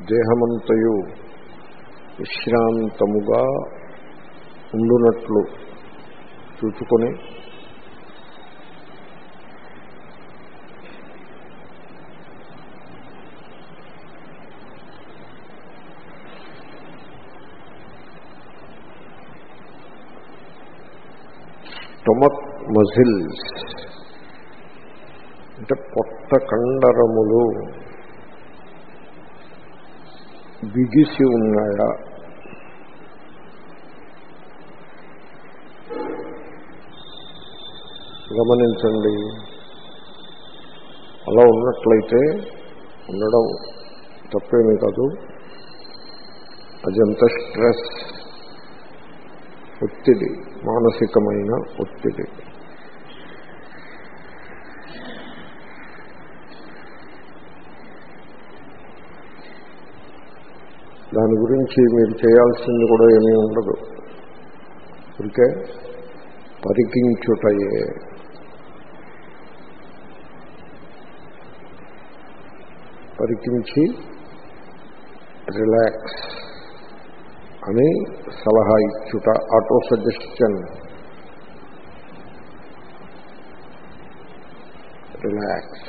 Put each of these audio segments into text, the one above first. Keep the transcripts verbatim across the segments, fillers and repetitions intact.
దేహమంతయు విశ్రాంతముగా ఉండునట్లు చూచుకొని stomach muscles అంటే పొట్ట కండరములు బిగిసి ఉన్నాయా, గమనించండి. అలా ఉన్నట్లయితే ఉండడం తప్పేమీ కాదు. అదంత స్ట్రెస్, ఒత్తిడి, మానసికమైన ఒత్తిడి. దాని గురించి మీరు చేయాల్సింది కూడా ఏమీ ఉండదు. ఇంకే పరికించుటయే. పరికించి రిలాక్స్ అని సలహా ఇచ్చుట, ఆటో సజెషన్. రిలాక్స్.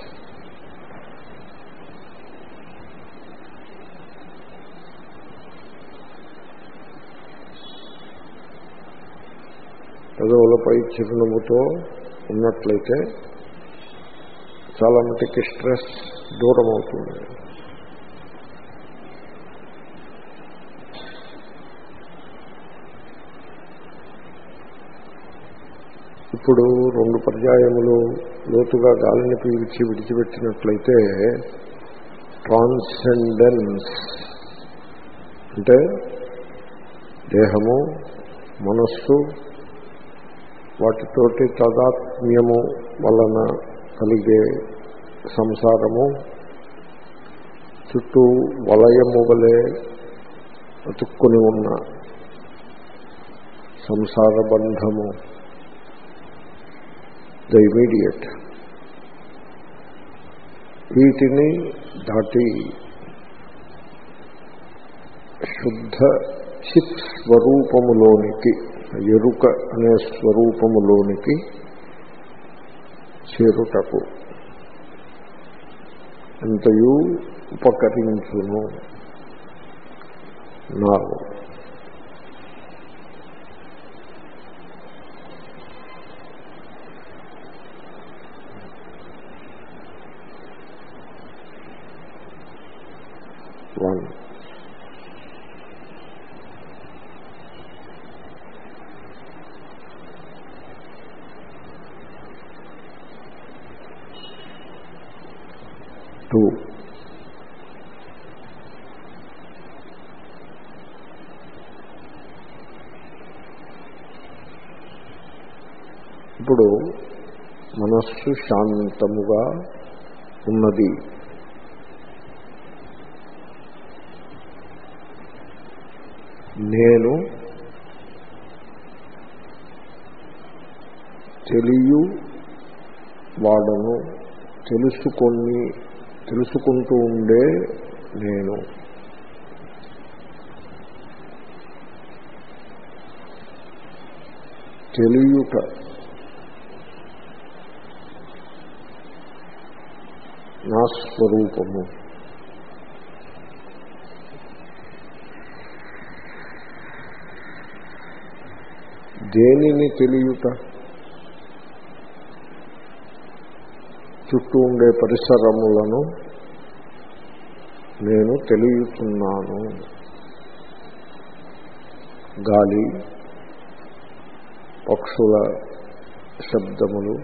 పెదవులపై చిరునవ్వుతో ఉన్నట్లయితే చాలా మటుకి స్ట్రెస్ దూరం అవుతుంది. ఇప్పుడు రెండు పర్యాయములు లోతుగా గాలిని పీల్చి విడిచిపెట్టినట్లయితే ట్రాన్సెండెన్స్ అంటే దేహము, మనస్సు వాటితోటి తాదాత్మ్యము వలన కలిగే సంసారము, చుట్టూ వలయము వలె అతుక్కుని ఉన్న సంసార బంధము, ద ఇమీడియట్, వీటిని దాటి శుద్ధ చిత్ స్వరూపములోనికి, ఎరుక అనే స్వరూపములోనికి చేరుటకు ఎంతయూ ఉపకరించును. నా వన్ టూ ఇప్పుడు మనస్సు శాంతముగా ఉన్నది. నేను తెలియు వాడను, తెలుసుకొని తెలుసుకుంటూ ఉండే నేను. తెలియుట నా స్వరూపము. దేనిని తెలియుట? చుట్టూ ఉండే పరిసరములను నేను తెలియచున్నాను. గాలి, పక్షుల శబ్దములు,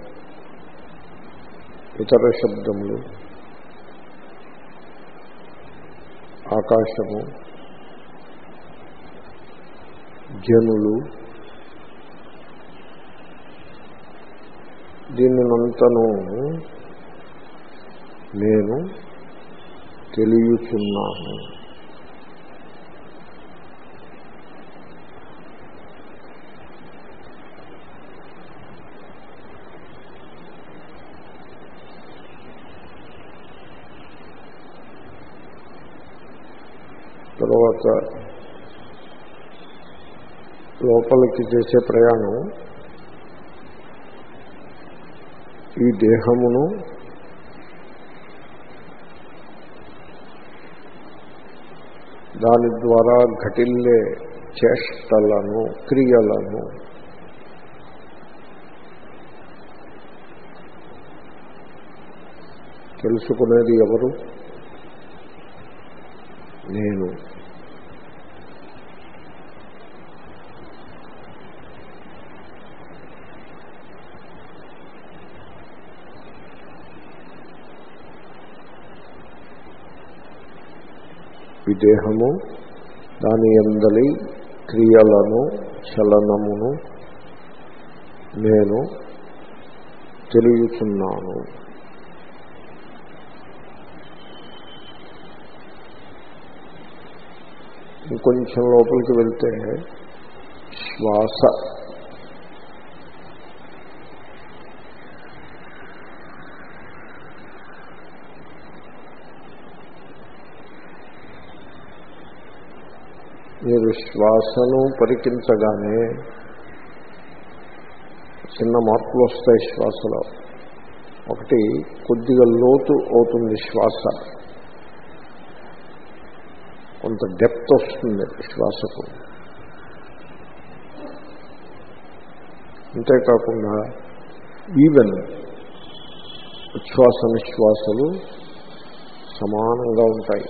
ఇతర శబ్దములు, ఆకాశము, జనులు, దీనినంతను నేను తెలియచున్నాను. తర్వాత లోపలికి చేసే ప్రయాణం ఈ దేహమును దాని ద్వారా ఘటిల్లే చేష్టలను క్రియలను తెలుసుకునేది ఎవరు? నేను. ఈ దేహము దాని యందలి క్రియలను చలనమును నేను తెలియచున్నాను. ఇంకొంచెం లోపలికి వెళ్తే శ్వాస మీరు శ్వాసను పరికించగానే చిన్న మార్పులు వస్తాయి శ్వాసలో. ఒకటి, కొద్దిగా లోతు అవుతుంది శ్వాస, కొంత డెప్త్ వస్తుంది శ్వాసకు. అంతేకాకుండా ఈవెన్ ఉచ్ఛ్వాస నిశ్వాసలు సమానంగా ఉంటాయి.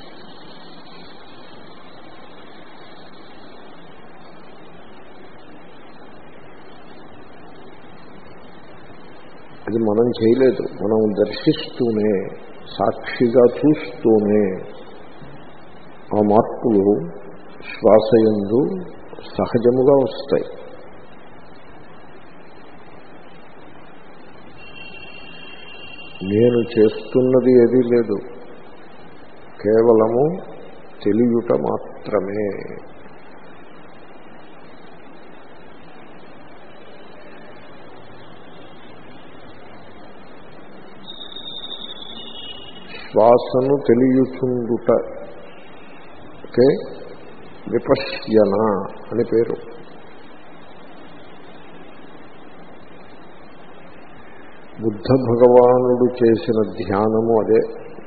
అది మనం చేయలేదు, మనం దర్శిస్తూనే, సాక్షిగా చూస్తూనే ఆ మార్పులు శ్వాసయందు సహజముగా వస్తాయి. నేను చేస్తున్నది ఏదీ లేదు, కేవలము తెలియుట మాత్రమే. శ్వాసను తెలియచుండుట ఓకే, విపశ్యన అని పేరు. బుద్ధ భగవానుడు చేసిన ధ్యానము అదే.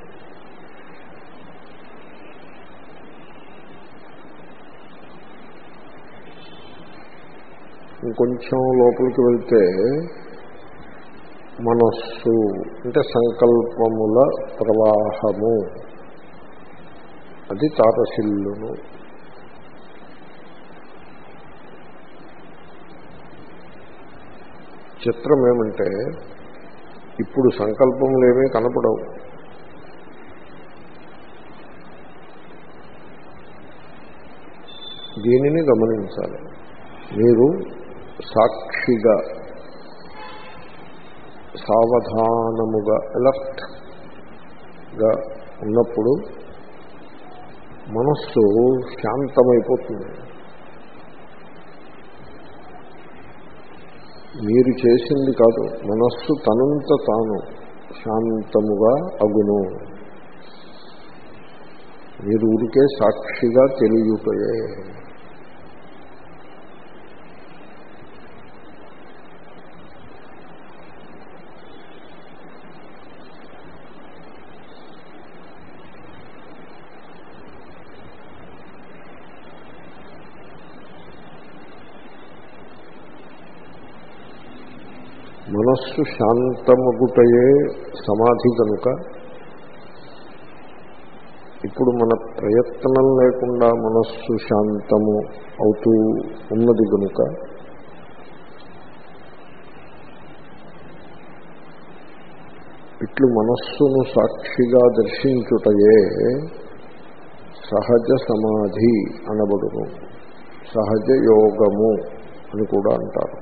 ఇంకొంచెం లోపలికి వెళ్తే మనస్సు అంటే సంకల్పముల ప్రవాహము, అది తారసిల్లును. చిత్రం ఏమంటే ఇప్పుడు సంకల్పములు ఏమీ కనపడవు. దీనిని గమనించాలి. మీరు సాక్షిగా సావధానముగా అలర్ట్గా ఉన్నప్పుడు మనస్సు శాంతమైపోతుంది. మీరు చేసింది కాదు, మనస్సు తనంత తాను శాంతముగా అగును. మీరు ఊరికే సాక్షిగా తెలియటయే. మనస్సు శాంతమగుటయే సమాధి కనుక ఇప్పుడు మన ప్రయత్నం లేకుండా మనస్సు శాంతము అవుతూ ఉన్నది కనుక ఇట్లు మనస్సును సాక్షిగా దర్శించుటయే సహజ సమాధి అనబడును. సహజ యోగము అని కూడా అంటారు.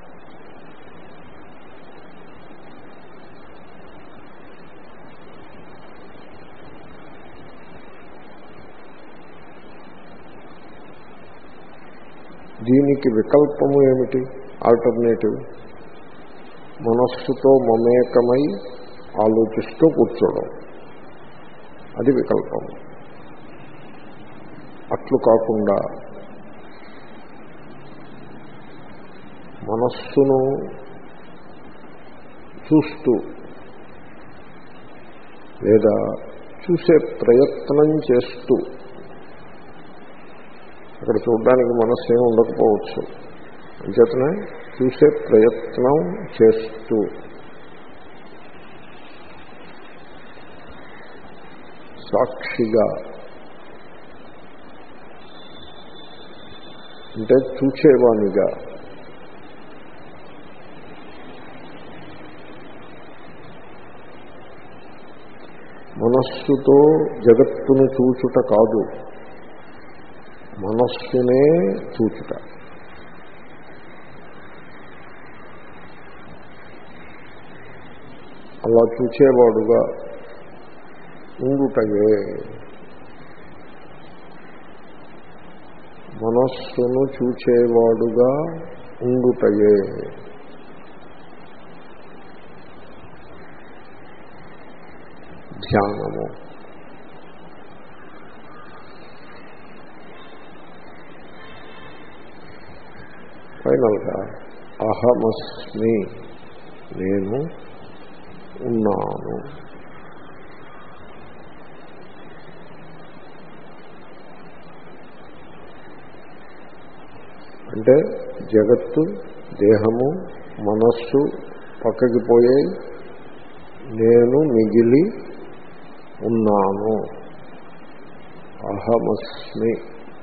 దీనికి వికల్పము ఏమిటి? ఆల్టర్నేటివ్ మనస్సుతో మమేకమై ఆలోచిస్తూ కూర్చోవడం, అది వికల్పము. చూసినట్లు కాకుండా మనస్సును చూస్తూ లేదా చూసే ప్రయత్నం చేస్తూ, అక్కడ చూడడానికి మనస్సు ఏమి ఉండకపోవచ్చు, అంచేతనే చూసే ప్రయత్నం చేస్తూ సాక్షిగా అంటే చూచేవానిగా మనస్సుతో జగత్తును చూచుట కాదు, మనస్సునే చూచుట. అలా చూచేవాడుగా ఉండుటయే మనస్సును చూచేవాడుగా ఉండుటయే ధ్యానము. ఫైనల్గా అహమస్మి, నేను ఉన్నాను. అంటే జగత్తు, దేహము, మనస్సు పక్కకి పోయే నేను మిగిలి ఉన్నాను. అహమస్మి.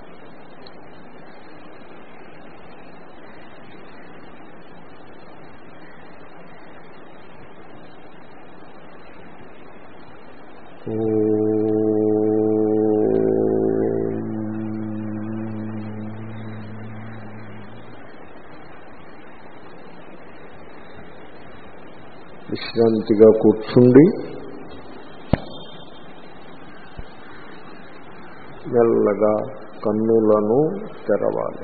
విశ్రాంతిగా కూర్చుండి మెల్లగా కన్నులను తెరవాలి.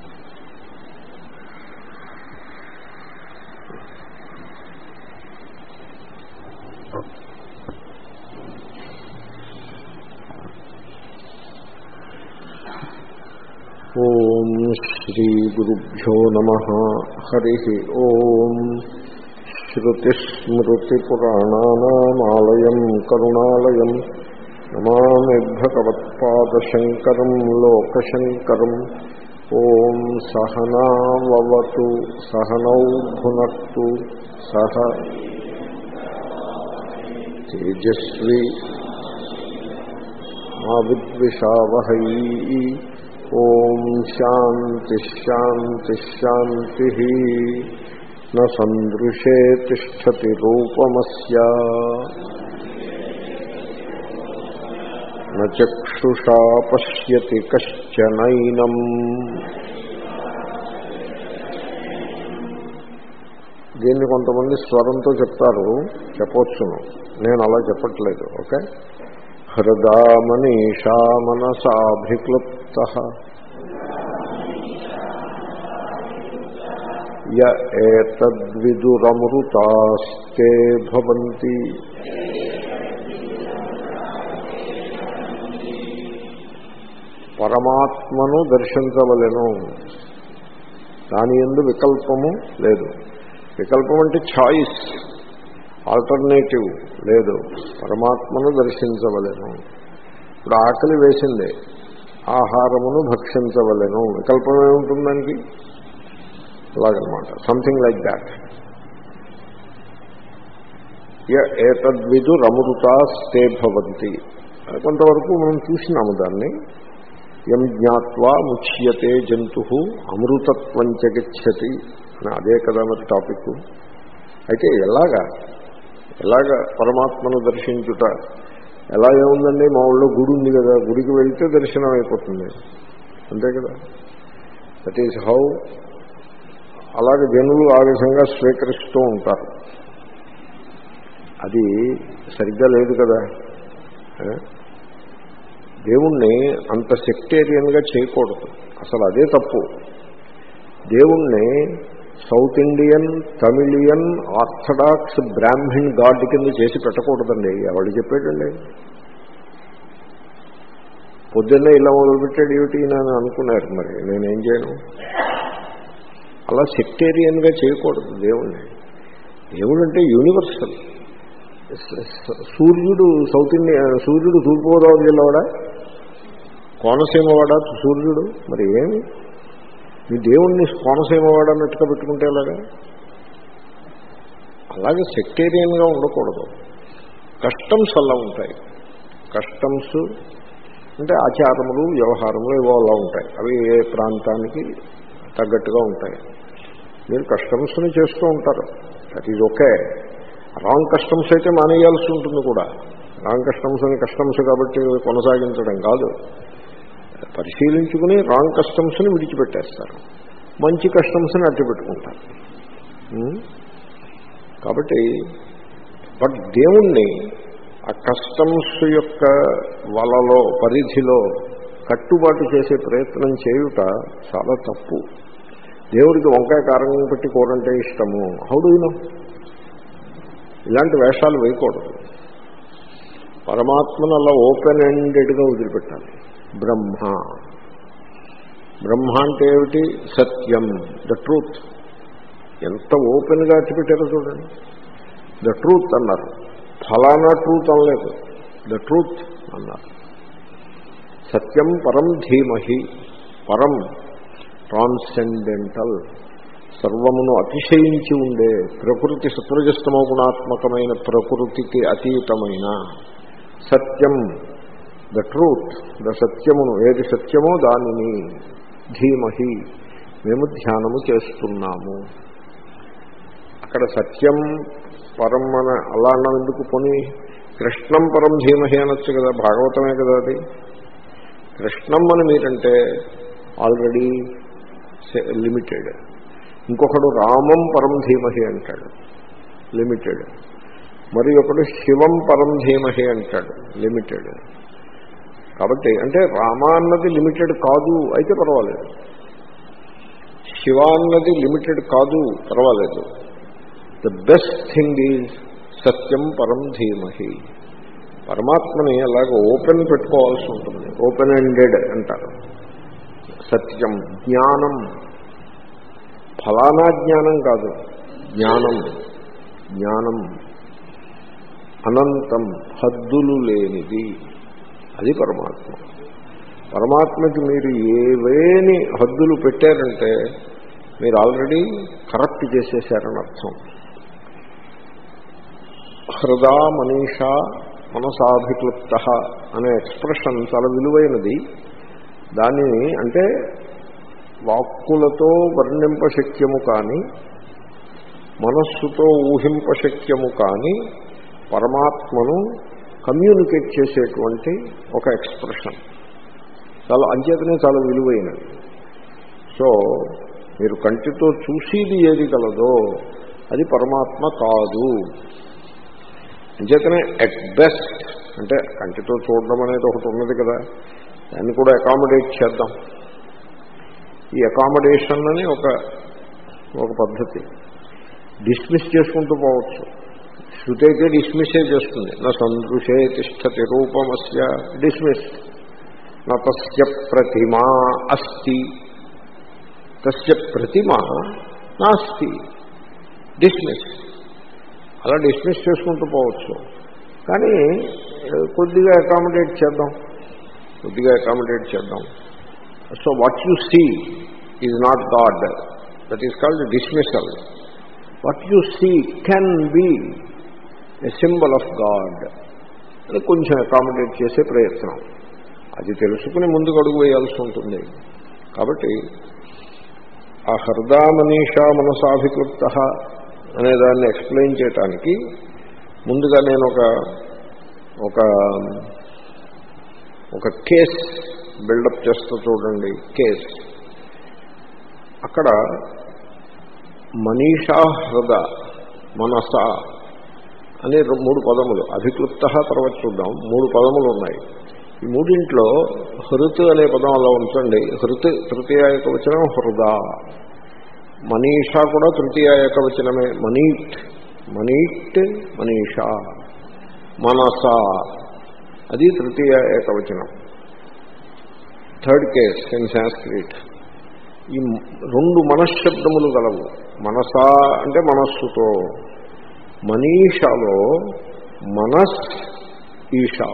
ఓం శ్రీ గురుభ్యో నమః. హరి ఓం. శ్రుతిస్మృతిపురాణానామాలయం కరుణాలయం నమామి భగవత్పాదశంకరం లోకశంకరం. ఓం సహనావవతు సహనౌ భునక్తు సహ తేజస్వి మా విద్విషావహై. ఓం శాంతి శాంతి శాంతి. న సందృశే తిష్టతి రూపమస్య న చక్షుషా పశ్యతి కశ్చనైనం. దీన్ని కొంతమంది స్వరంతో చెప్తారు, చెప్పవచ్చును, నేను అలా చెప్పట్లేదు. ఓకే. హృదా మనీషా మనసాభిక్లుప్తః య ఏతద్విదురమృతాస్తే భవంతి. పరమాత్మను దర్శించవలెను, దాని యందు వికల్పము లేదు. వికల్పం అంటే ఛాయిస్, ఆల్టర్నేటివ్ లేదు. పరమాత్మను దర్శించవలెను. ఇప్పుడు ఆకలి వేసింది, ఆహారమును భక్షించవలెను. వికల్పం ఏముంటుంది దానికి? అలాగనమాట, సంథింగ్ లైక్ దాట్. ఏతద్విదురమృతాస్తే భవంతి. కొంతవరకు మనం చూసినాము దాన్ని. యం జ్ఞాత్వా ముచ్యతే జంతు అమృతత్వం చ గచ్చతి అని, అదే కదా మరి టాపిక్. అయితే ఎలాగా ఎలాగ పరమాత్మను దర్శించుట ఎలా ఏముందండి? మా ఊళ్ళో గుడి ఉంది కదా, గుడికి వెళ్తే దర్శనం అయిపోతుంది, అంతే కదా. That is how. అలాగే జనులు ఆ విధంగా స్వీకరిస్తూ ఉంటారు. అది సరిగ్గా లేదు కదా. దేవుణ్ణి అంత సెక్టేరియన్గా చేయకూడదు, అసలు అదే తప్పు. దేవుణ్ణి south Indian, Tamilian, orthodox, Brahmin god కింద చేసి పెట్టకూడదండి. ఎవరు చెప్పాడండి? పొద్దున్నే ఇలా మొదలుపెట్టాడు ఏమిటి అని అనుకున్నారు. మరి నేనేం చేయను? అలా సెక్టేరియన్గా చేయకూడదు దేవుణ్ణి. దేవుడు అంటే యూనివర్సల్. సూర్యుడు సౌత్ ఇండియా, సూర్యుడు తూర్పుగోదావరి జిల్లావాడా, కోనసీమవాడా సూర్యుడు? మరి ఏమి మీ దేవుణ్ణి కోనసీమవాడన్నట్టుగా పెట్టుకుంటే ఎలాగా? అలాగే సెక్టేరియన్గా ఉండకూడదు. కస్టమ్స్ అలా ఉంటాయి. కస్టమ్స్ అంటే ఆచారములు, వ్యవహారములు ఇవో అలా ఉంటాయి. అవి ఏ ప్రాంతానికి తగ్గట్టుగా ఉంటాయి. మీరు కస్టమ్స్ని చేస్తూ ఉంటారు, that is okay. Wrong customs అయితే మానేయాల్సి ఉంటుంది కూడా. రాంగ్ కస్టమ్స్ అని కస్టమ్స్ కాబట్టి కొనసాగించడం కాదు, పరిశీలించుకుని రాంగ్ కస్టమ్స్ని విడిచిపెట్టేస్తారు, మంచి కస్టమ్స్ని అడ్డు పెట్టుకుంటారు. కాబట్టి బట్ దేవుణ్ణి ఆ కస్టమ్స్ యొక్క వలలో, పరిధిలో కట్టుబాటు చేసే ప్రయత్నం చేయుట చాలా తప్పు. దేవుడికి వంకాయ కారం పెట్టి కూరంటే ఇష్టము, హౌ డు యు నో? ఇలాంటి వేషాలు వేయకూడదు. పరమాత్మను అలా ఓపెన్ ఎండెడ్గా వదిలిపెట్టాలి. బ్రహ్మ బ్రహ్మ అంటే ఏమిటి? సత్యం, ద ట్రూత్. ఎంత ఓపెన్గా అట్టిపెట్టారో చూడండి. ద ట్రూత్ అన్నారు, ఫలానా ట్రూత్ అనలేదు, ద ట్రూత్ అన్నారు. సత్యం పరం ధీమహి. పరం ట్రాన్సెండెంటల్, సర్వమును అతిశయించి ఉండే ప్రకృతి, సత్వరజస్తమో గుణాత్మకమైన ప్రకృతికి అతీతమైన సత్యం, ద ట్రూత్, ద సత్యమును, ఏది సత్యమో దానిని ధీమహి మేము ధ్యానము చేస్తున్నాము. అక్కడ సత్యం పరం మన అలా అన్నం ఎందుకు? పోనీ కృష్ణం పరం ధీమహి అనొచ్చు కదా, భాగవతమే కదా అది. కృష్ణం అని మీరంటే ఆల్రెడీ లిమిటెడ్. ఇంకొకడు రామం పరం ధీమహి అంటాడు, లిమిటెడ్. మరి ఒకడు శివం పరం ధీమహి అంటాడు, లిమిటెడ్. కాబట్టి అంటే రామ అన్నది లిమిటెడ్ కాదు అయితే పర్వాలేదు, శివ అన్నది లిమిటెడ్ కాదు పర్వాలేదు. ద బెస్ట్ థింగ్ ఈజ్ సత్యం పరం ధీమహి. పరమాత్మని అలాగే ఓపెన్ పెట్టుకోవాల్సి ఉంటుంది, ఓపెన్ ఎండెడ్ అంటారు. సత్యం, జ్ఞానం, ఫలానా జ్ఞానం కాదు, జ్ఞానం. జ్ఞానం అనంతం, హద్దులు లేనిది, అది పరమాత్మ. పరమాత్మకి మీరు ఏవేని హద్దులు పెట్టారంటే మీరు ఆల్రెడీ కరప్ట్ చేసేశారని అర్థం. హృదా మనీషా మనసాభిక్లుప్త అనే ఎక్స్ప్రెషన్ చాలా విలువైనది. దానిని అంటే వాక్కులతో వర్ణింపశక్యము కానీ మనస్సుతో ఊహింపశక్యము కానీ పరమాత్మను కమ్యూనికేట్ చేసేటువంటి ఒక ఎక్స్ప్రెషన్. చాలా అంచేతనే చాలా విలువైనది. సో మీరు కంటితో చూసేది ఏది కలదో అది పరమాత్మ కాదు. అంచేతనే ఎట్ బెస్ట్ అంటే కంటితో చూడడం అనేది ఒకటి ఉన్నది కదా, దాన్ని కూడా అకామిడేట్ చేద్దాం. ఈ అకామిడేషన్ అని ఒక ఒక పద్ధతి. డిస్మిస్ చేసుకుంటూ పోవచ్చు. శృతి అయితే డిస్మిస్సే చేస్తుంది. నా సందృశే తిష్టతి రూపమస్య, డిస్మిస్. నా తస్య ప్రతిమా అస్తి, తస్య ప్రతిమా నాస్తి, డిస్మిస్. అలా డిస్మిస్ చేసుకుంటూ పోవచ్చు. కానీ కొద్దిగా అకామిడేట్ చేద్దాం, కొద్దిగా అకామిడేట్ చేద్దాం. So what you see is not god, that is called dismissal. What you see can be a symbol of god అని కొంచెం అకామిడేట్ చేసే ప్రయత్నం. అది తెలుసుకుని ముందుకు అడుగు వేయాల్సి ఉంటుంది. కాబట్టి ఆ హృదా మనీషా మనసాభికృప్త అనే దాన్ని ఎక్స్ప్లెయిన్ చేయటానికి ముందుగా నేను ఒక ఒక ఒక కేస్ బిల్డప్ చేస్తూ చూడండి. కేస్ అక్కడ మనీషా హృద మనస అనే మూడు పదములు, అభిక్లుప్త తర్వాత చూద్దాం, మూడు పదములు ఉన్నాయి. ఈ మూడింట్లో హృత్ అనే పదం అలా ఉంచండి. హృత్ తృతీయ ఏకవచనం హృదా, మనీషా కూడా తృతీయ ఏకవచనమే. మనీట్ మనీట్ మనీషా, మనస అది తృతీయ ఏకవచనం. Third case in Sanskrit. ఈ రెండు మనశ్శబ్దములు గలవు. మనసా అంటే మనస్సుతో, మనీషాలో మనస్ ఈషా.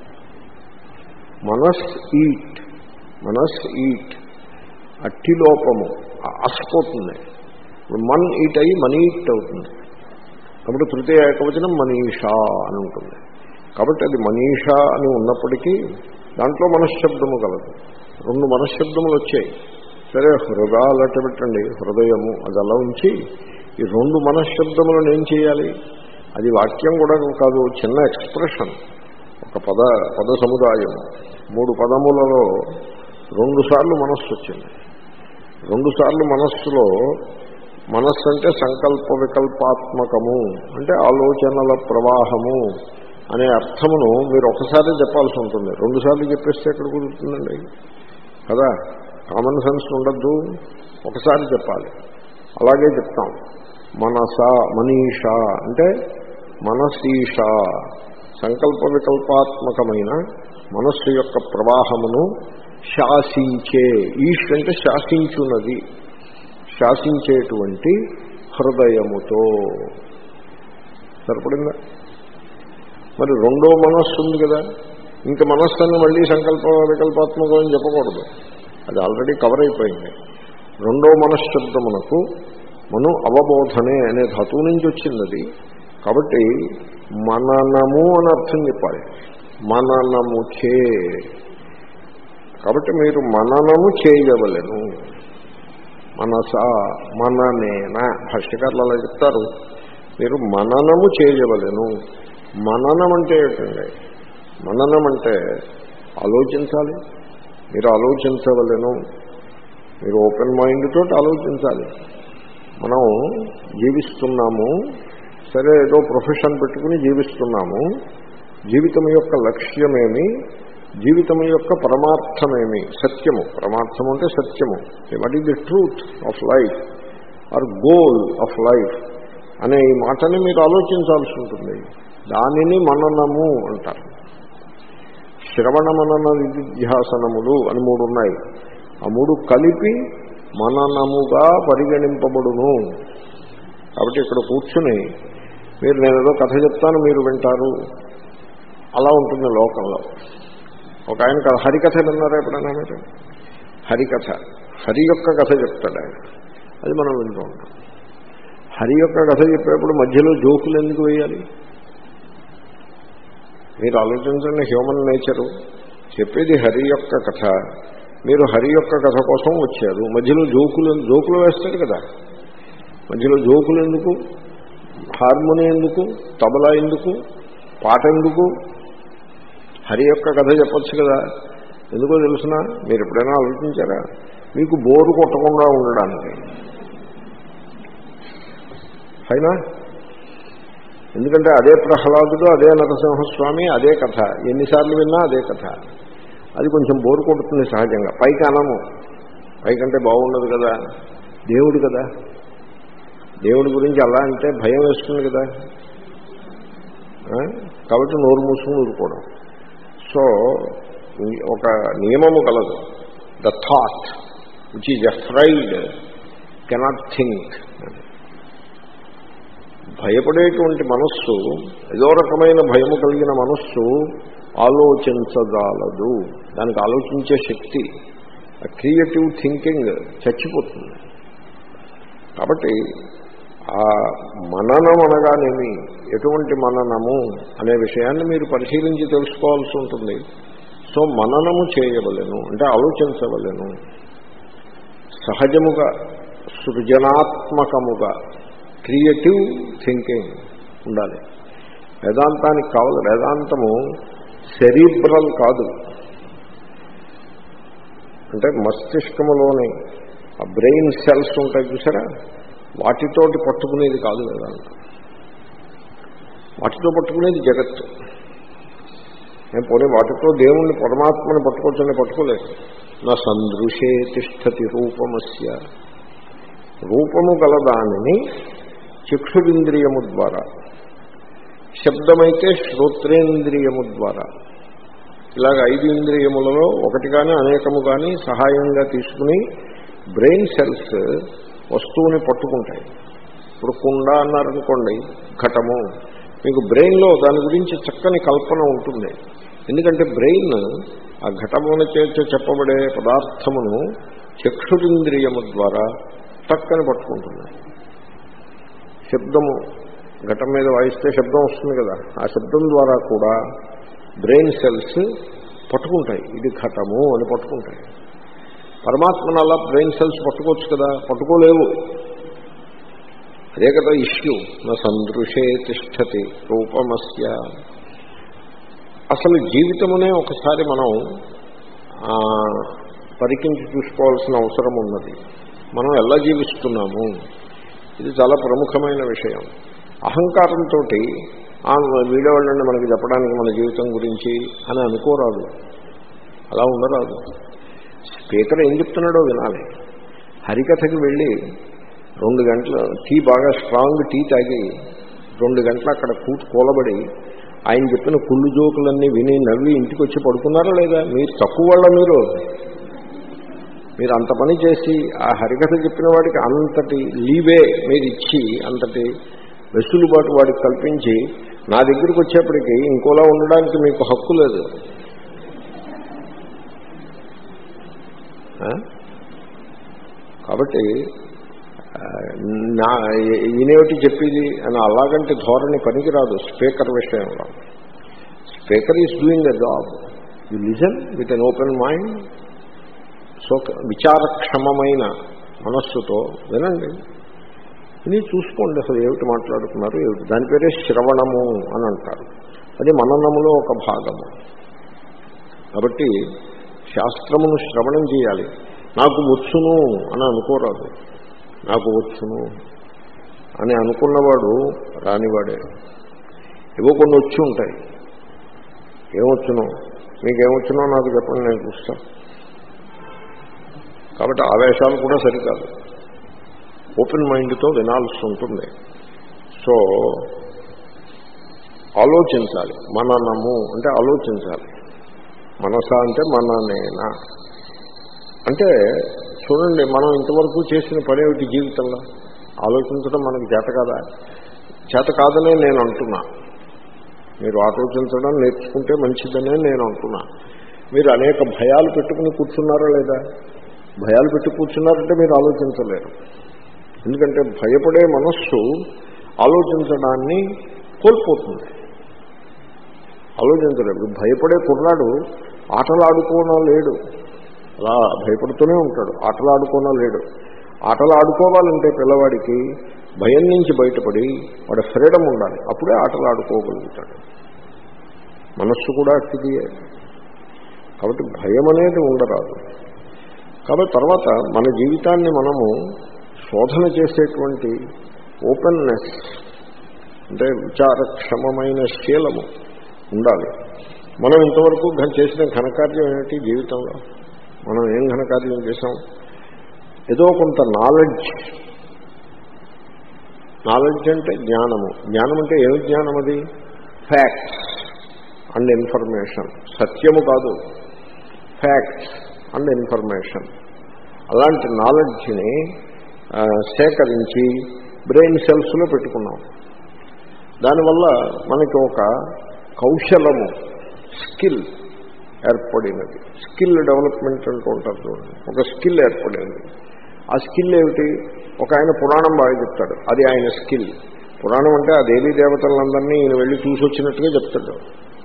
మనస్ ఈట్, మనస్ ఈట్ అట్టిలోపము అసిపోతుంది. ఇప్పుడు మన్ ఈట్ అయ్యి మనీ ఈట్ అవుతుంది. కాబట్టి తృతీయ ఏకవచనం మనీషా అని ఉంటుంది. కాబట్టి అది మనీషా అని ఉన్నప్పటికీ దాంట్లో మనశ్శబ్దము కలదు. రెండు మనశ్శబ్దములు వచ్చాయి. సరే, హృదయాలు అట్ట పెట్టండి, హృదయము అది అలా ఉంచి ఈ రెండు మనశ్శబ్దములను ఏం చేయాలి? అది వాక్యం కూడా కాదు, చిన్న ఎక్స్ప్రెషన్, ఒక పద పద సముదాయం. మూడు పదములలో రెండు సార్లు మనస్సు వచ్చింది. రెండు సార్లు మనస్సులో, మనస్సు అంటే సంకల్ప వికల్పాత్మకము, అంటే ఆలోచనల ప్రవాహము అనే అర్థమును మీరు ఒకసారి చెప్పాల్సి ఉంటుంది. రెండు సార్లు చెప్పేస్తే ఎక్కడ కుదురుతుందండి కదా? కామన్ సెన్స్ ఉండద్దు, ఒకసారి చెప్పాలి. అలాగే చెప్తాం. మనస మనీషా అంటే మనసీషా, సంకల్ప వికల్పాత్మకమైన మనస్సు యొక్క ప్రవాహమును శాసించే, ఈష్ అంటే శాసించున్నది, శాసించేటువంటి హృదయముతో. సరిపడిందా? మరి రెండో మనస్సు ఉంది కదా, ఇంకా మనస్సుని మళ్ళీ సంకల్ప వికల్పాత్మకం అని చెప్పకూడదు, అది ఆల్రెడీ కవర్ అయిపోయింది. రెండో మనశ్శబ్దమునకు మను అవబోధనే అనే ధాతువు నుంచి వచ్చింది అది. కాబట్టి మననము అని అర్థం చెప్పాలి, మననము చే. కాబట్టి మీరు మననము చేయవలెను. మనస మననేన, భాష్యకారులు అలా చెప్తారు. మీరు మననము చేయవలెను. మననం అంటే ఏంటండి? మననం అంటే ఆలోచించాలి. మీరు ఆలోచించవలెను. మీరు ఓపెన్ మైండ్ తోటి ఆలోచించాలి. మనం జీవిస్తున్నాము, సరే ఏదో ప్రొఫెషన్ పెట్టుకుని జీవిస్తున్నాము. జీవితం యొక్క లక్ష్యమేమి, జీవితం యొక్క పరమార్థమేమి, సత్యము. పరమార్థం అంటే సత్యము. What is the truth of life or goal of life అనే ఈ మాటని మీరు ఆలోచించాల్సి ఉంటుంది. దానిని మననము అంటారు. శ్రవణ మనన నిధిధ్యాసనములు అని మూడు ఉన్నాయి. ఆ మూడు కలిపి మననముగా పరిగణింపబడును. కాబట్టి ఇక్కడ కూర్చుని మీరు నేనేదో కథ చెప్తాను, మీరు వింటారు, అలా ఉంటుంది లోకంలో. ఒక ఆయన కథ, హరికథ విన్నారా ఎప్పుడైనా మీరు? హరికథ, హరి యొక్క కథ చెప్తాడు ఆయన, అది మనం వింటూ ఉంటాం. హరి యొక్క కథ చెప్పేప్పుడు మధ్యలో జోకులు ఎందుకు వేయాలి? మీరు ఆలోచించండి, హ్యూమన్ నేచరు. చెప్పేది హరి యొక్క కథ, మీరు హరి యొక్క కథ కోసం వచ్చారు, మధ్యలో జోకులు జోకులు వేస్తారు కదా. మధ్యలో జోకులు ఎందుకు? హార్మోని ఎందుకు? తబలా ఎందుకు? పాట ఎందుకు? హరి యొక్క కథ చెప్పచ్చు కదా. ఎందుకో తెలుసునా? మీరు ఎప్పుడైనా ఆలోచించారా? మీకు బోరు కొట్టకుండా ఉండడానికి. అయినా ఎందుకంటే అదే ప్రహ్లాదుడు, అదే నరసింహస్వామి, అదే కథ, ఎన్నిసార్లు విన్నా అదే కథ. అది కొంచెం బోరు కొడుతుంది సహజంగా. పైకి అనము, పైకంటే బాగుండదు కదా. దేవుడు కదా, దేవుడి గురించి అలా అంటే భయం వేస్తుంది కదా. కాబట్టి నోరు మూసుకుని ఊరుకోవడం. సో ఒక నియమము కలదు. The thought which is afraid cannot think. భయపడేటువంటి మనస్సు, ఏదో రకమైన భయము కలిగిన మనస్సు ఆలోచించగలదు. దానికి ఆలోచించే శక్తి, క్రియేటివ్ థింకింగ్ చచ్చిపోతుంది. కాబట్టి ఆ మననం అనగానేమి, ఎటువంటి మననము అనే విషయాన్ని మీరు పరిశీలించి తెలుసుకోవాల్సి ఉంటుంది. సో మననము చేయవలెను అంటే ఆలోచించవలెను. సహజముగా, సృజనాత్మకముగా, క్రియేటివ్ థింకింగ్ ఉండాలి. వేదాంతానికి కావాలి. వేదాంతము సెరిబ్రల్ కాదు, అంటే మస్తిష్కములోని ఆ బ్రెయిన్ సెల్స్ ఉంటాయి చూసారా, వాటితోటి పట్టుకునేది కాదు వేదాంతం. వాటితో పట్టుకునేది జగత్తు. నేను పోనీ వాటితో దేవుణ్ణి, పరమాత్మని పట్టుకోవచ్చని పట్టుకోలేదు. నా సందృశే తిష్టతి రూపమస్య. రూపము గలదానిని చక్షురింద్రియము ద్వారా, శబ్దమైతే శ్రోత్రేంద్రియము ద్వారా, ఇలాగ ఐదు ఇంద్రియములలో ఒకటి కానీ అనేకము కానీ సహాయంగా తీసుకుని బ్రెయిన్ సెల్స్ వస్తువుని పట్టుకుంటాయి. ఇప్పుడు కుండ అన్నారనుకోండి, ఘటము, మీకు బ్రెయిన్లో దాని గురించి చక్కని కల్పన ఉంటుంది. ఎందుకంటే బ్రెయిన్ ఆ ఘటమును చేర్చి చెప్పబడే పదార్థమును చక్షురింద్రియము ద్వారా చక్కని పట్టుకుంటుంది. శబ్దము ఘటం మీద వాయిస్తే శబ్దం వస్తుంది కదా, ఆ శబ్దం ద్వారా కూడా బ్రెయిన్ సెల్స్ పట్టుకుంటాయి, ఇది ఘటము అని పట్టుకుంటాయి. పరమాత్మను అలా బ్రెయిన్ సెల్స్ పట్టుకోవచ్చు కదా, పట్టుకోలేవు. అదే కదా ఇష్యూ. నా సందృశే తిష్టతి రూపమస్య. అసలు జీవితమునే ఒకసారి మనం పరికించి చూసుకోవాల్సిన అవసరం ఉన్నది. మనం ఎలా జీవిస్తున్నాము, ఇది చాలా ప్రముఖమైన విషయం. అహంకారంతో వీడేవాళ్ళండి మనకి చెప్పడానికి మన జీవితం గురించి అని అనుకోరాదు, అలా ఉండరాదు. స్పీకర్ ఏం చెప్తున్నాడో వినాలి. హరికథకి వెళ్ళి రెండు గంటల టీ బాగా స్ట్రాంగ్ టీ తాగి రెండు గంటలు అక్కడ కూతు కూలబడి ఆయన చెప్పిన కుళ్ళు జోకులన్నీ విని నవ్వి ఇంటికి వచ్చి పడుకున్నారా లేదా? మీరు తక్కువ వాళ్ళ మీరు మీరు అంత పని చేసి ఆ హరికథ చెప్పిన వాడికి అంతటి లీవే మీరు ఇచ్చి, అంతటి వెసులుబాటు వాడికి కల్పించి నా దగ్గరికి వచ్చేప్పటికీ ఇంకోలా ఉండడానికి మీకు హక్కు లేదు. కాబట్టి నా ఈయనేమిటి చెప్పేది అని అలాగంటే ధోరణి పనికిరాదు స్పీకర్ విషయంలో. Speaker is doing the job. You listen with an open mind. So విచారక్షమమైన మనస్సుతో వినండి, విని చూసుకోండి అసలు ఏమిటి మాట్లాడుతున్నారు ఏమిటి. దాని పేరే శ్రవణము అని అంటారు. అది మననములో ఒక భాగము. కాబట్టి శాస్త్రమును శ్రవణం చేయాలి. నాకు వచ్చును అని అనుకోరాదు. నాకు వచ్చును అని అనుకున్నవాడు రానివాడే. ఏవో కొన్ని వచ్చి ఉంటాయి. ఏమొచ్చునో మీకేమొచ్చునో నాకు చెప్పండి, నేను చూస్తాను. కాబట్టి ఆవేశాలు కూడా సరికాదు. ఓపెన్ మైండ్తో వినాల్సి ఉంటుంది. సో ఆలోచించాలి. మననము అంటే ఆలోచించాలి. మనస అంటే మననేనా అంటే చూడండి, మనం ఇంతవరకు చేసిన పని ఏమిటి జీవితంలో? ఆలోచించడం మనకి చేత కాదా? చేత కాదనే నేను అంటున్నా. మీరు ఆలోచించడం నేర్చుకుంటే మంచిదనే నేను అంటున్నా. మీరు అనేక భయాలు పెట్టుకుని కూర్చున్నారా లేదా? భయాలు పెట్టి కూర్చున్నారంటే మీరు ఆలోచించలేరు. ఎందుకంటే భయపడే మనస్సు ఆలోచించడాన్ని కోల్పోతుంది. ఆలోచించలేడు. భయపడే కుర్రాడు ఆటలాడుకోవడం లేడు, అలా భయపడుతూనే ఉంటాడు. ఆటలాడుకోనా లేడు. ఆటలు ఆడుకోవాలంటే పిల్లవాడికి భయం నుంచి బయటపడి వాడి ఫ్రీడమ్ ఉండాలి. అప్పుడే ఆటలు ఆడుకోగలుగుతాడు. మనస్సు కూడా అట్టిదియే. కాబట్టి భయం అనేది ఉండరాదు. కాబట్టి తర్వాత మన జీవితాన్ని మనము శోధన చేసేటువంటి ఓపెన్నెస్ అంటే విచారక్షమమైన శీలము ఉండాలి. మనం ఇంతవరకు చేసిన ఘనకార్యం ఏమిటి జీవితంలో? మనం ఏం ఘనకార్యం చేశాం? ఏదో కొంత నాలెడ్జ్. నాలెడ్జ్ అంటే జ్ఞానము. జ్ఞానం అంటే ఏమి జ్ఞానం? అది ఫ్యాక్ట్స్ అండ్ ఇన్ఫర్మేషన్. సత్యము కాదు, ఫ్యాక్ట్స్ అండ్ ఇన్ఫర్మేషన్. అలాంటి నాలెడ్జ్ని సేకరించి బ్రెయిన్ సెల్స్లో పెట్టుకున్నాం. దానివల్ల మనకి ఒక కౌశలము, స్కిల్ ఏర్పడినది. స్కిల్ డెవలప్మెంట్ అంటూ ఉంటారు చూడండి. ఒక స్కిల్ ఏర్పడింది. ఆ స్కిల్ ఏమిటి? ఒక ఆయన పురాణం బాగా చెప్తాడు, అది ఆయన స్కిల్. పురాణం అంటే ఆ దేవీ దేవతలందరినీ ఈయన వెళ్ళి చూసి వచ్చినట్టుగా చెప్తాడు.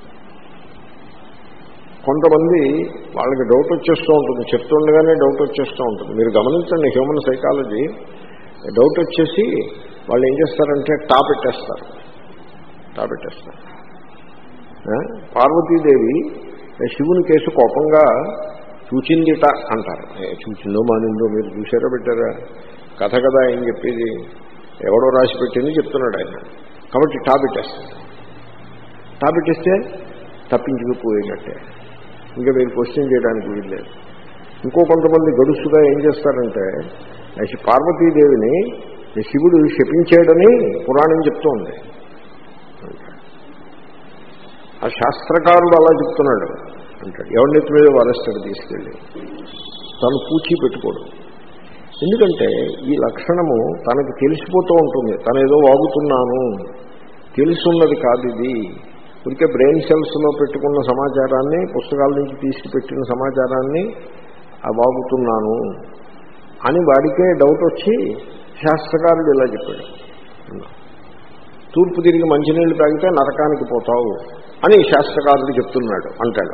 కొంతమంది వాళ్ళకి డౌట్ వచ్చేస్తూ ఉంటుంది, చెప్తుండగానే డౌట్ వచ్చేస్తూ ఉంటుంది. మీరు గమనించండి, హ్యూమన్ సైకాలజీ. డౌట్ వచ్చేసి వాళ్ళు ఏం చేస్తారంటే టా పెట్టేస్తారు టా పెట్టేస్తారు పార్వతీదేవి శివుని కేసు కోపంగా చూచిందిట అంటారు. చూచిందో మానిందో మీరు చూసారో పెట్టారా? కథ కదా ఏం చెప్పేది, ఎవడో రాసి పెట్టింది చెప్తున్నాడు ఆయన. కాబట్టి టా పెట్టేస్తారు. టా పెట్టేస్తే తప్పించుకుపోయినట్టే, ఇంకా మీరు క్వశ్చన్ చేయడానికి వీల్లేదు. ఇంకో కొంతమంది గడుసుగా ఏం చేస్తారంటే పార్వతీదేవిని శివుడు శపించాడని పురాణం చెప్తోంది. ఆ శాస్త్రకారుడు అలా చెప్తున్నాడు. అంటాడు. ఎవరి నెత్తి మీద వరస్తాడు తీసుకెళ్ళి. తను పూచి పెట్టుకోడు. ఎందుకంటే ఈ లక్షణము తనకు తెలిసిపోతూ ఉంటుంది. తను ఏదో వాగుతున్నాను, తెలుసున్నది కాదు ఇది, ఊరికే బ్రెయిన్ సెల్స్లో పెట్టుకున్న సమాచారాన్ని, పుస్తకాల నుంచి తీసుకుపెట్టిన సమాచారాన్ని వాగుతున్నాను అని వాడికే డౌట్ వచ్చి శాస్త్రకారుడు ఇలా చెప్పాడు. తూర్పు తిరిగి మంచినీళ్ళు తాగితే నరకానికి పోతావు అని శాస్త్రకారుడు చెప్తున్నాడు అంటాడు.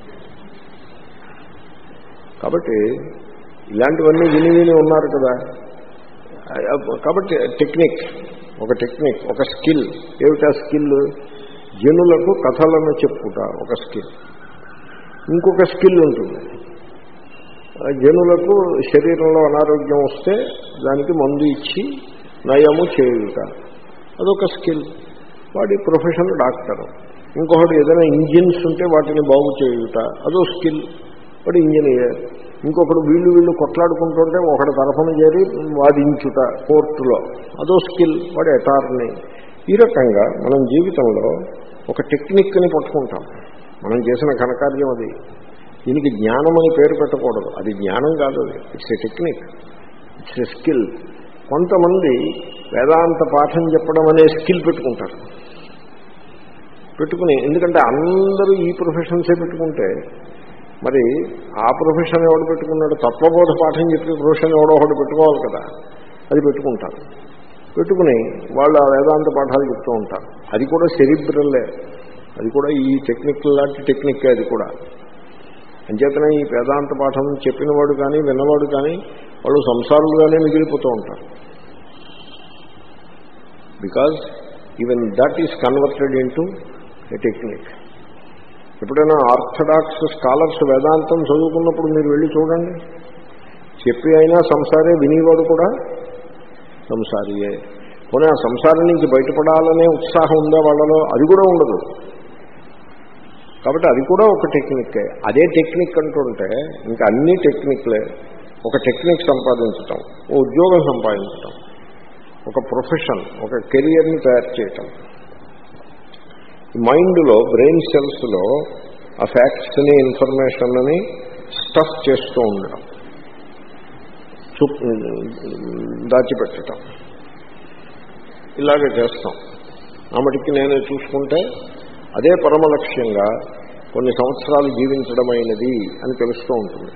కాబట్టి ఇలాంటివన్నీ విని విని ఉన్నారు కదా. కాబట్టి టెక్నిక్, ఒక టెక్నిక్, ఒక స్కిల్. ఏమిటా స్కిల్? జనులకు కథలను చెప్పుట ఒక స్కిల్. ఇంకొక స్కిల్ ఉంటుంది, జనులకు శరీరంలో అనారోగ్యం వస్తే దానికి మందు ఇచ్చి నయము చేయుట, అదొక స్కిల్. వాడి ప్రొఫెషన్ డాక్టరు. ఇంకొకటి ఏదైనా ఇంజిన్స్ ఉంటే వాటిని బాగు చేయుట, అదో స్కిల్, వాడు ఇంజనీర్. ఇంకొకడు వీళ్ళు వీళ్ళు కొట్లాడుకుంటుంటే ఒకటి తరఫున చేరి వాదించుట కోర్టులో, అదో స్కిల్, వాడు అటార్నీ. ఈ రకంగా మనం జీవితంలో ఒక టెక్నిక్ని పట్టుకుంటాం. మనం చేసిన ఘనకార్యం అది. దీనికి జ్ఞానం అని పేరు పెట్టకూడదు, అది జ్ఞానం కాదు, అది it's a technique, it's a skill. కొంతమంది వేదాంత పాఠం చెప్పడం అనే స్కిల్ పెట్టుకుంటారు. పెట్టుకుని, ఎందుకంటే అందరూ ఈ ప్రొఫెషన్సే పెట్టుకుంటే మరి ఆ ప్రొఫెషన్ ఎవడు పెట్టుకున్నాడు? తత్వబోధ పాఠం చెప్పే ప్రొఫెషన్ ఎవడో ఒకటి పెట్టుకోవాలి కదా, అది పెట్టుకుంటారు. పెట్టుకుని వాళ్ళు ఆ వేదాంత పాఠాలు చెప్తూ ఉంటారు. అది కూడా సెరిబ్రల్లే, అది కూడా ఈ టెక్నిక్ లాంటి టెక్నిక్కే అది కూడా. అంచేతనే ఈ వేదాంత పాఠం చెప్పినవాడు కానీ విన్నవాడు కానీ వాళ్ళు సంసారులుగానే మిగిలిపోతూ ఉంటారు. Because even that is converted in to a technique. ఎప్పుడైనా ఆర్థడాక్స్ స్కాలర్స్ వేదాంతం చదువుకున్నప్పుడు మీరు వెళ్ళి చూడండి, చెప్పి అయినా సంసారే, వినేవాడు కూడా సంసారియే. పోనీ ఆ సంసారం నుంచి బయటపడాలనే ఉత్సాహం ఉందా వాళ్ళలో? అది కూడా ఉండదు. కాబట్టి అది కూడా ఒక టెక్నిక్కే. అదే టెక్నిక్ అంటుంటే ఇంకా అన్ని టెక్నిక్లే. ఒక టెక్నిక్ సంపాదించటం, ఓ ఉద్యోగం సంపాదించటం, ఒక ప్రొఫెషన్, ఒక కెరియర్ని తయారు చేయటం. మైండ్లో, బ్రెయిన్ సెల్స్లో ఆ ఫ్యాక్ట్స్ని, ఇన్ఫర్మేషన్ని స్టఫ్ చేస్తూ ఉండడం, దాచిపెట్టడం, ఇలాగే చేస్తాం. ఆ మటుకి నేను చూసుకుంటే అదే పరమ లక్ష్యంగా కొన్ని సంవత్సరాలు జీవించడమైనది అని తెలుస్తూ ఉంటుంది.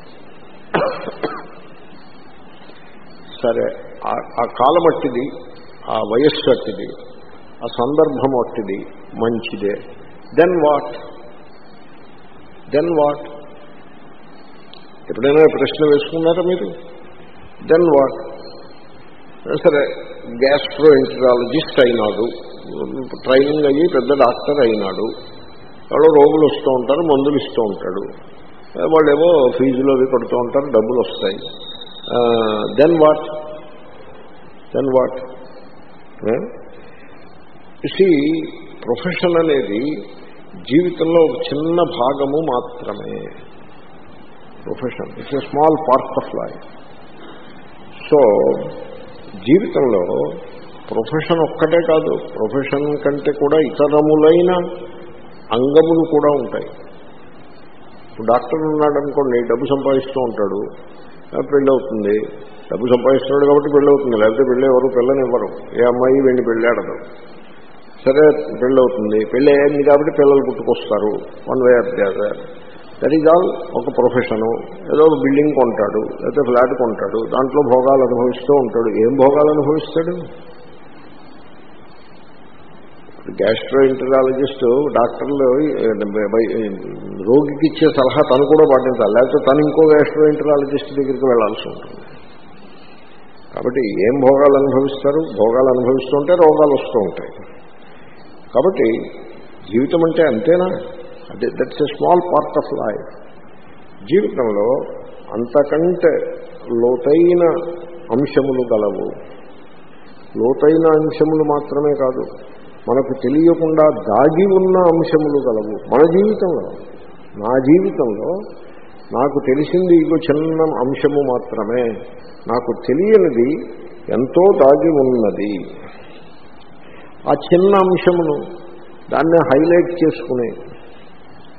సరే, ఆ కాలం అట్టిది, ఆ వయస్సు అట్టిది, ఆ సందర్భం అట్టిది, మంచిదే. దెన్ వాట్ దెన్ వాట్ ఎప్పుడైనా ప్రశ్న వేసుకున్నారా మీరు? Then what? సరే, గ్యాస్ట్రో ఎంటరాలజిస్ట్ అయినాడు, ట్రైనింగ్ అయ్యి పెద్ద డాక్టర్ అయినాడు. వాళ్ళు రోగులు వస్తూ ఉంటారు, మందులు ఇస్తూ ఉంటాడు. వాళ్ళేమో ఫీజులు అవి కడుతూ ఉంటారు, డబ్బులు వస్తాయి. Then what then what see profession అనేది జీవితంలో ఒక చిన్న భాగము మాత్రమే. Profession it's a small part of life. So జీవితంలో ప్రొఫెషన్ ఒక్కటే కాదు, ప్రొఫెషన్ కంటే కూడా ఇతరములైన అంగములు కూడా ఉంటాయి. ఇప్పుడు డాక్టర్ ఉన్నాడు అనుకోండి, డబ్బు సంపాదిస్తూ ఉంటాడు, పెళ్ళి అవుతుంది. డబ్బు సంపాదిస్తున్నాడు కాబట్టి పెళ్ళి అవుతుంది, లేకపోతే పెళ్ళి ఎవరు పిల్లనివ్వరు, ఏ అమ్మాయి వెళ్ళి పెళ్ళాడదు. సరే, పెళ్ళి అవుతుంది, పెళ్ళి అయ్యింది కాబట్టి పిల్లలు పుట్టుకొస్తారు, one way or the other. That is all ఒక ప్రొఫెషను. ఏదో ఒక బిల్డింగ్ కొంటాడు, లేకపోతే ఫ్లాట్ కొంటాడు, దాంట్లో భోగాలు అనుభవిస్తూ ఉంటాడు. ఏం భోగాలు అనుభవిస్తాడు? గ్యాస్ట్రో ఎంటరాలజిస్ట్ డాక్టర్లు రోగికి ఇచ్చే సలహా తను కూడా పాటించాలి, లేకపోతే తను ఇంకో గ్యాస్ట్రో ఎంటరాలజిస్ట్ దగ్గరికి వెళ్లాల్సి ఉంటుంది. కాబట్టి ఏం భోగాలు అనుభవిస్తారు? భోగాలు అనుభవిస్తుంటే రోగాలు వస్తూ ఉంటాయి. కాబట్టి జీవితం అంటే అంతేనా? అదే, that's a small part of life. జీవితంలో అంతకంటే లోతైన అంశములు గలవు. లోతైన అంశములు మాత్రమే కాదు, మనకు తెలియకుండా దాగి ఉన్న అంశములు గలవు మన జీవితంలో. నా జీవితంలో నాకు తెలిసింది ఇగో చిన్న అంశము మాత్రమే, నాకు తెలియనిది ఎంతో దాగి ఉన్నది. ఆ చిన్న అంశమును దాన్ని హైలైట్ చేసుకుని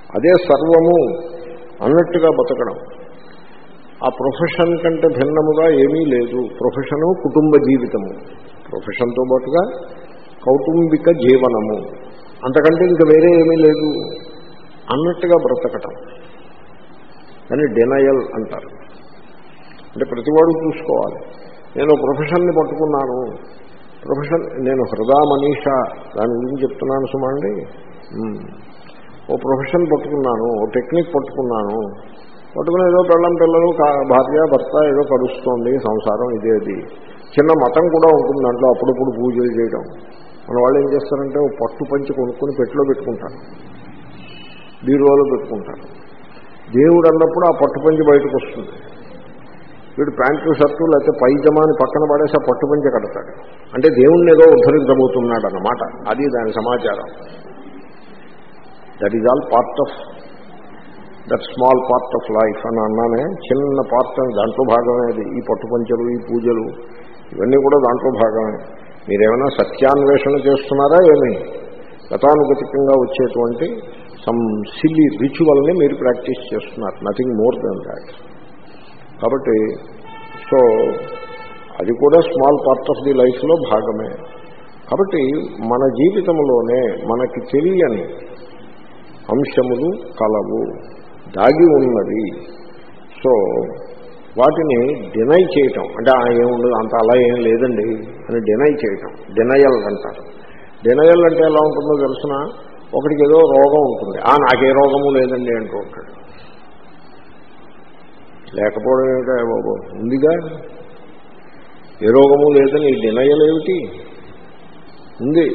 అదే సర్వము అన్నట్టుగా బతకడం. ఆ ప్రొఫెషన్ కంటే భిన్నముగా ఏమీ లేదు. ప్రొఫెషను కుటుంబ జీవితము, ప్రొఫెషన్తో పాటుగా కౌటుంబిక జీవనము, అంతకంటే ఇంకా వేరే ఏమీ లేదు అన్నట్టుగా బ్రతకటం. అని డినయల్ అంటారు. అంటే ప్రతివాడు చూసుకోవాలి. నేను ప్రొఫెషన్ని పట్టుకున్నాను, ప్రొఫెషన్ నేను హృదా మనీషా దాని గురించి చెప్తున్నాను సుమండి. ఓ ప్రొఫెషన్ పట్టుకున్నాను, ఓ టెక్నిక్ పట్టుకున్నాను, పట్టుకుని ఏదో పెళ్ళం పిల్లలు భార్య భర్త ఏదో కలుస్తోంది సంసారం ఇదేది. చిన్న మతం కూడా ఉంటుంది దాంట్లో, అప్పుడప్పుడు పూజలు చేయడం. మన వాళ్ళు ఏం చేస్తారంటే ఓ పట్టు పంచి కొనుక్కొని పెట్టిలో పెట్టుకుంటారు, బీరువాలో పెట్టుకుంటారు. దేవుడు అన్నప్పుడు ఆ పట్టు పంచి బయటకు వస్తుంది. వీడు ప్యాంటు షర్టు లేకపోతే పైజమాని పక్కన పడేసి ఆ పట్టు పంచి కడతాడు. అంటే దేవుణ్ణి ఏదో ఉద్ధరించబోతున్నాడు అన్నమాట. అది దాని సమాచారం. That is all part of that small part of life అని అన్నానే. చిన్న పార్ట్ అని దాంట్లో భాగమే అది. ఈ పట్టుపంచలు, ఈ పూజలు ఇవన్నీ కూడా దాంట్లో భాగమే. మీరేమైనా సత్యాన్వేషణ చేస్తున్నారా ఏమి? గతానుగతికంగా వచ్చేటువంటి సమ్ సిల్లీ రిచువల్ని మీరు ప్రాక్టీస్ చేస్తున్నారు, నథింగ్ మోర్ దెన్ దాట్. కాబట్టి సో అది కూడా స్మాల్ పార్ట్ ఆఫ్ ది లైఫ్లో భాగమే. కాబట్టి మన జీవితంలోనే మనకి తెలియని అంశములు కలవు, దాగి ఉన్నది. సో వాటిని డినై చేయటం అంటే ఏముండదు అంత అలా ఏం లేదండి అని డినై చేయటం డినయల్ అంటారు. డినయల్ అంటే ఎలా ఉంటుందో తెలుసిన, ఒకటికి ఏదో రోగం ఉంటుంది, ఆ నాకే రోగము లేదండి అంటూ ఉంటాడు. లేకపోవడం ఏమిటా బాబు, ఉందిగా, ఏ రోగము లేదని డినయల్ ఏమిటి ఉంది.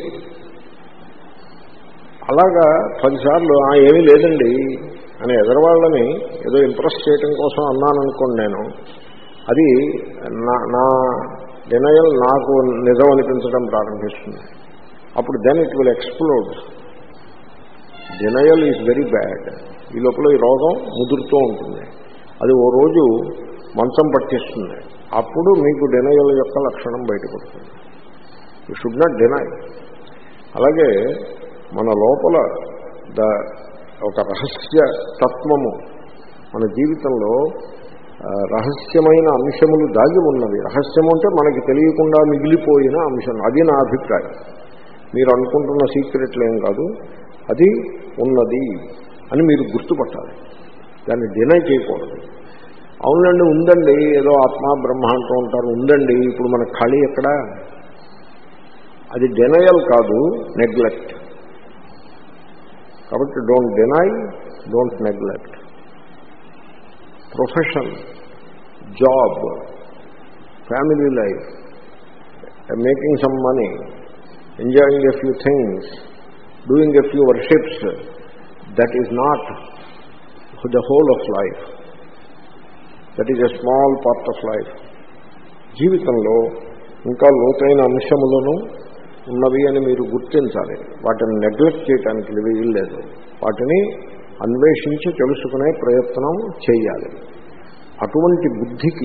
అలాగా పదిసార్లు ఏమీ లేదండి అని ఎదరవాళ్ళని ఏదో ఇంప్రెస్ చేయటం కోసం అన్నాననుకోండి నేను, అది నా నా డినయల్ నాకు నిజం అనిపించడం ప్రారంభిస్తుంది. అప్పుడు then it will explode. Denial is very bad. ఈ లోపల ఈ రోగం ముదురుతూ ఉంటుంది, అది ఓ రోజు మంచం పట్టిస్తుంది. అప్పుడు మీకు డినయల్ యొక్క లక్షణం బయటపడుతుంది. You should not deny. అలాగే మన లోపల ద ఒక రహస్య తత్వము మన జీవితంలో రహస్యమైన అంశములు దాగి ఉన్నవి. రహస్యము అంటే మనకి తెలియకుండా మిగిలిపోయిన అంశం, అది నా అభిప్రాయం. మీరు అనుకుంటున్న సీక్రెట్లు ఏం కాదు, అది ఉన్నది అని మీరు గుర్తుపట్టాలి, దాన్ని డినై చేయకూడదు. అవునండి ఉందండి, ఏదో ఆత్మ బ్రహ్మ అంటూ ఉంటారు, ఉందండి, ఇప్పుడు మన ఖాళీ ఎక్కడ, అది డినయల్ కాదు, నెగ్లెక్ట్. కాబట్టి don't deny, don't neglect. Profession, job, family life, making some money, enjoying a few things, doing a few worships, that is not the whole of life. That is a small part of life. జీవితంలో ఇంకా లోతైన అంశములను ఉన్నవి అని మీరు గుర్తించాలి. వాటిని neglect చేయడానికి వీల్లేదు. వాటిని అన్వేషించి తెలుసుకునే ప్రయత్నం చేయాలి. అటువంటి బుద్ధికి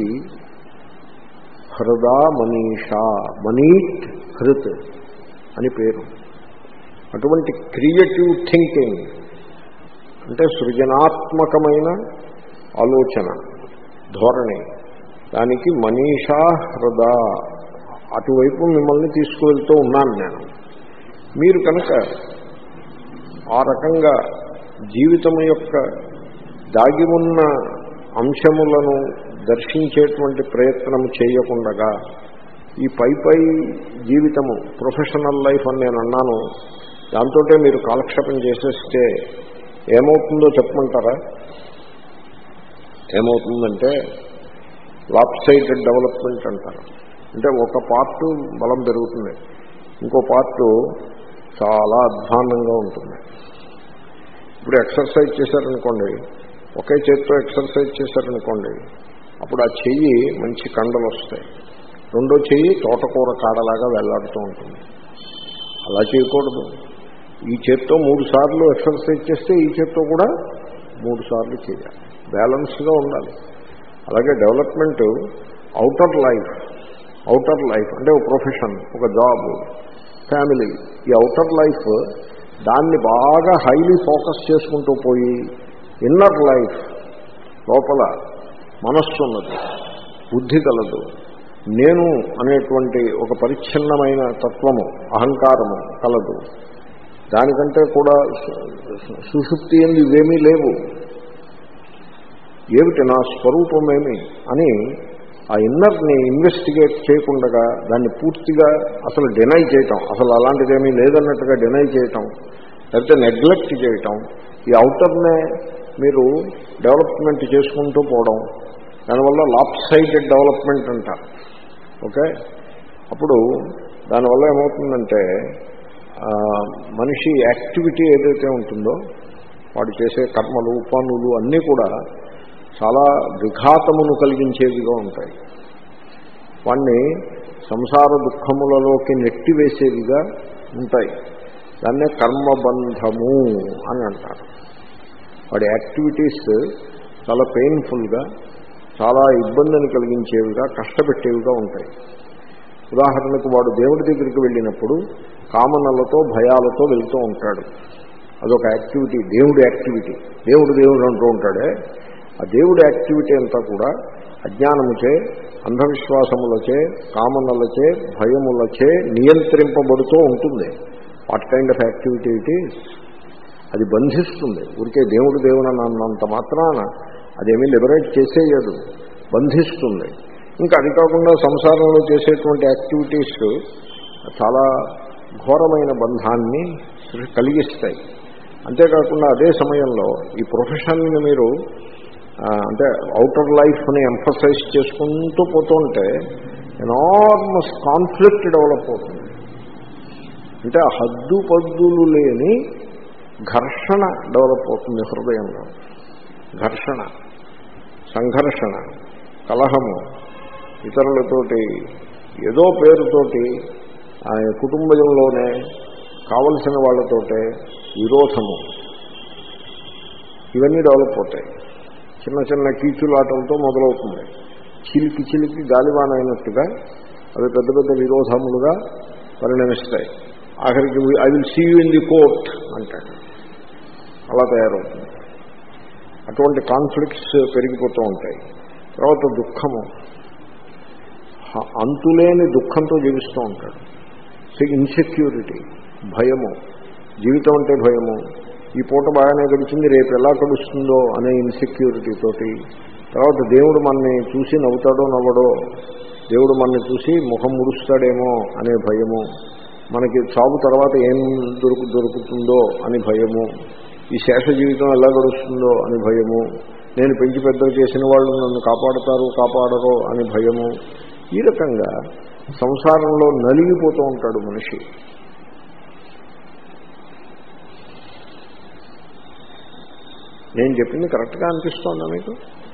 హృదా మనీషా, మనీట్ హృత్ అని పేరు. అటువంటి క్రియేటివ్ థింకింగ్ అంటే సృజనాత్మకమైన ఆలోచన ధోరణి, దానికి మనీషా హృదా, అటువైపు మిమ్మల్ని తీసుకువెళ్తూ ఉన్నాను నేను. మీరు కనుక ఆ రకంగా జీవితం యొక్క దాగి ఉన్న అంశములను దర్శించేటువంటి ప్రయత్నం చేయకుండా ఈ పై పై జీవితము ప్రొఫెషనల్ లైఫ్ అని నేను అన్నాను, దాంతో మీరు కాలక్షేపం చేసేస్తే ఏమవుతుందో చెప్పమంటారా? ఏమవుతుందంటే లాప్సైడెడ్ డెవలప్మెంట్ అంటారు. అంటే ఒక పార్ట్ బలం పెరుగుతుంది, ఇంకో పార్ట్ చాలా అధ్వాన్నంగా ఉంటుంది. ఇప్పుడు ఎక్సర్సైజ్ చేశారనుకోండి, ఒకే చేతితో ఎక్సర్సైజ్ చేశారనుకోండి, అప్పుడు ఆ చెయ్యి మంచి కండలు వస్తాయి, రెండో చెయ్యి తోటకూర కాడలాగా వెళ్లాడుతూ ఉంటుంది. అలా చేయకూడదు. ఈ చేత్తో మూడు సార్లు ఎక్సర్సైజ్ చేస్తే ఈ చేత్తో కూడా మూడు సార్లు చేయాలి, బ్యాలెన్స్గా ఉండాలి. అలాగే development outer life, outer life అంటే ఒక ప్రొఫెషన్, ఒక జాబ్, ఫ్యామిలీ, ఈ అవుటర్ లైఫ్ దాన్ని బాగా హైలీ ఫోకస్ చేసుకుంటూ పోయి ఇన్నర్ లైఫ్ లోపల మనస్సు ఉన్నది, బుద్ధి కలదు, నేను అనేటువంటి ఒక పరిచ్ఛిన్నమైన తత్వము అహంకారము కలదు, దానికంటే కూడా సుషుప్తి ఎందు ఇవేమీ లేవు, ఏమిటి నా స్వరూపమేమి అని ఆ ఇన్నర్ని ఇన్వెస్టిగేట్ చేయకుండా దాన్ని పూర్తిగా అసలు డినై చేయటం, అసలు అలాంటిదేమీ లేదన్నట్టుగా డినై చేయటం, లేకపోతే నెగ్లెక్ట్ చేయటం, ఈ అవుటర్నే మీరు డెవలప్మెంట్ చేసుకుంటూ పోవడం, దానివల్ల లాప్సైడెడ్ డెవలప్మెంట్ అంటారు. ఓకే, అప్పుడు దానివల్ల ఏమవుతుందంటే మనిషి యాక్టివిటీ ఏదైతే ఉంటుందో వాడు చేసే కర్మలు పనులు అన్నీ కూడా చాలా విఘాతమును కలిగించేవిగా ఉంటాయి, వాణ్ణి సంసార దుఃఖములలోకి నెట్టివేసేవిగా ఉంటాయి. దాన్నే కర్మబంధము అని అంటారు. వాడి యాక్టివిటీస్ చాలా పెయిన్ఫుల్గా, చాలా ఇబ్బందిని కలిగించేవిగా, కష్టపెట్టేవిగా ఉంటాయి. ఉదాహరణకు వాడు దేవుడి దగ్గరికి వెళ్ళినప్పుడు కామనలతో భయాలతో వెళ్తూ ఉంటాడు, అదొక యాక్టివిటీ, దేవుడి యాక్టివిటీ. దేవుడు దేవుడు అంటూ ఉంటాడే, ఆ దేవుడి యాక్టివిటీ అంతా కూడా అజ్ఞానముచే, అంధవిశ్వాసములచే, కామనలచే, భయములచే నియంత్రింపబడుతూ ఉంటుంది. What kind of activity it is? అది బంధిస్తుంది. ఊరికే దేవుడు దేవుడు అన్నంత మాత్రాన అదేమీ లిబరేట్ చేసేయదు, బంధిస్తుంది. ఇంకా అది కాకుండా సంసారంలో చేసేటువంటి యాక్టివిటీస్ చాలా ఘోరమైన బంధాన్ని కలిగిస్తాయి. అంతేకాకుండా అదే సమయంలో ఈ ప్రొఫెషన్ని మీరు అంటే అవుటర్ లైఫ్ని ఎంఫసైజ్ చేసుకుంటూ పోతుంటే ఎనార్మస్ కాన్ఫ్లిక్ట్ డెవలప్ అవుతుంది. అంటే హద్దు పద్దులు లేని ఘర్షణ డెవలప్ అవుతుంది హృదయంలో. ఘర్షణ, సంఘర్షణ, కలహము, ఇతరులతోటి ఏదో పేరుతోటి కుటుంబంలోనే కావలసిన వాళ్ళతోటే విరోధము, ఇవన్నీ డెవలప్ అవుతాయి. చిన్న చిన్న కీచులాటలతో మొదలవుతుంది. చిలికి చిలికి గాలివాన అయినట్టుగా అవి పెద్ద పెద్ద విరోధములుగా పరిణమిస్తాయి. ఆఖరికి I will see you in the court అంటాడు, అలా తయారవుతుంది. అటువంటి కాన్ఫ్లిక్ట్స్ పెరిగిపోతూ ఉంటాయి. తర్వాత దుఃఖము, అంతులేని దుఃఖంతో జీవిస్తూ ఉంటాడు. ఇన్సెక్యూరిటీ, భయము, జీవితం అంటే భయము. ఈ పూట బాగానే గడిచింది, రేపు ఎలా గడుస్తుందో అనే ఇన్సెక్యూరిటీ తోటి. తర్వాత దేవుడు మనని చూసి నవ్వుతాడో నవ్వడో, దేవుడు మనని చూసి ముఖం ముడుస్తాడేమో అనే భయము, మనకి చావు తర్వాత ఏం దొరుకు దొరుకుతుందో అని భయము, ఈ శేష జీవితం ఎలా గడుస్తుందో అని భయము, నేను పెంచి పెద్దలు చేసిన వాళ్ళు నన్ను కాపాడుతారు కాపాడరో అని భయము. ఈ రకంగా సంసారంలో నలిగిపోతూ ఉంటాడు మనిషి. నేను చెప్పింది కరెక్ట్గా అనిపిస్తోందా మీకు?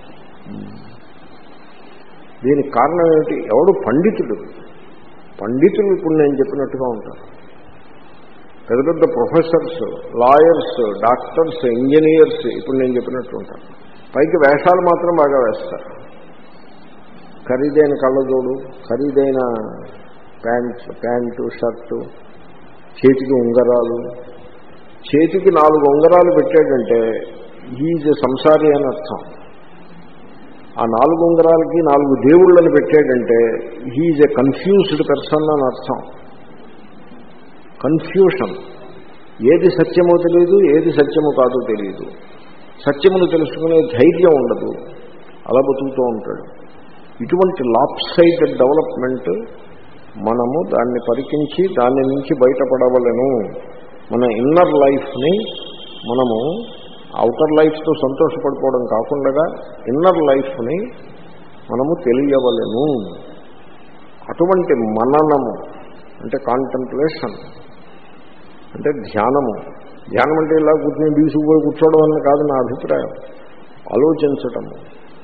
దీనికి కారణం ఏమిటి? ఎవడు పండితుడు పండితులు ఇప్పుడు నేను చెప్పినట్టుగా ఉంటారు. పెద్ద పెద్ద ప్రొఫెసర్స్, లాయర్స్, డాక్టర్స్, ఇంజనీర్స్ ఇప్పుడు నేను చెప్పినట్టు ఉంటారు. పైకి వేషాలు మాత్రం బాగా వేస్తారు. ఖరీదైన కళ్ళజోడు, ఖరీదైన ప్యాంట్ ప్యాంటు షర్టు, చేతికి ఉంగరాలు. చేతికి నాలుగు ఉంగరాలు పెట్టాడంటే హీజ్ సంసారి అని అర్థం. ఆ నాలుగు ఉంగరాలకి నాలుగు దేవుళ్ళని పెట్టాడంటే హీజ్ ఎ కన్ఫ్యూజ్డ్ పర్సన్ అని అర్థం. కన్ఫ్యూషన్, ఏది సత్యమో తెలియదు, ఏది సత్యమో కాదో తెలియదు, సత్యమును తెలుసుకునే ధైర్యం ఉండదు, అలా బతుకుతూ ఉంటాడు. ఇటువంటి లాప్సైడెడ్ డెవలప్మెంట్ మనము దాన్ని పరికించి దాని నుంచి బయటపడవలను. మన ఇన్నర్ లైఫ్ని మనము అవుటర్ లైఫ్తో సంతోషపడిపోవడం కాకుండా ఇన్నర్ లైఫ్ని మనము తెలియవలెను. అటువంటి మననము అంటే కాంటెంప్లేషన్, అంటే ధ్యానము. ధ్యానం అంటే ఇలా కూర్చొని బీసుకుపోయి కూర్చోవడం అని కాదు నా అభిప్రాయం. ఆలోచించటము,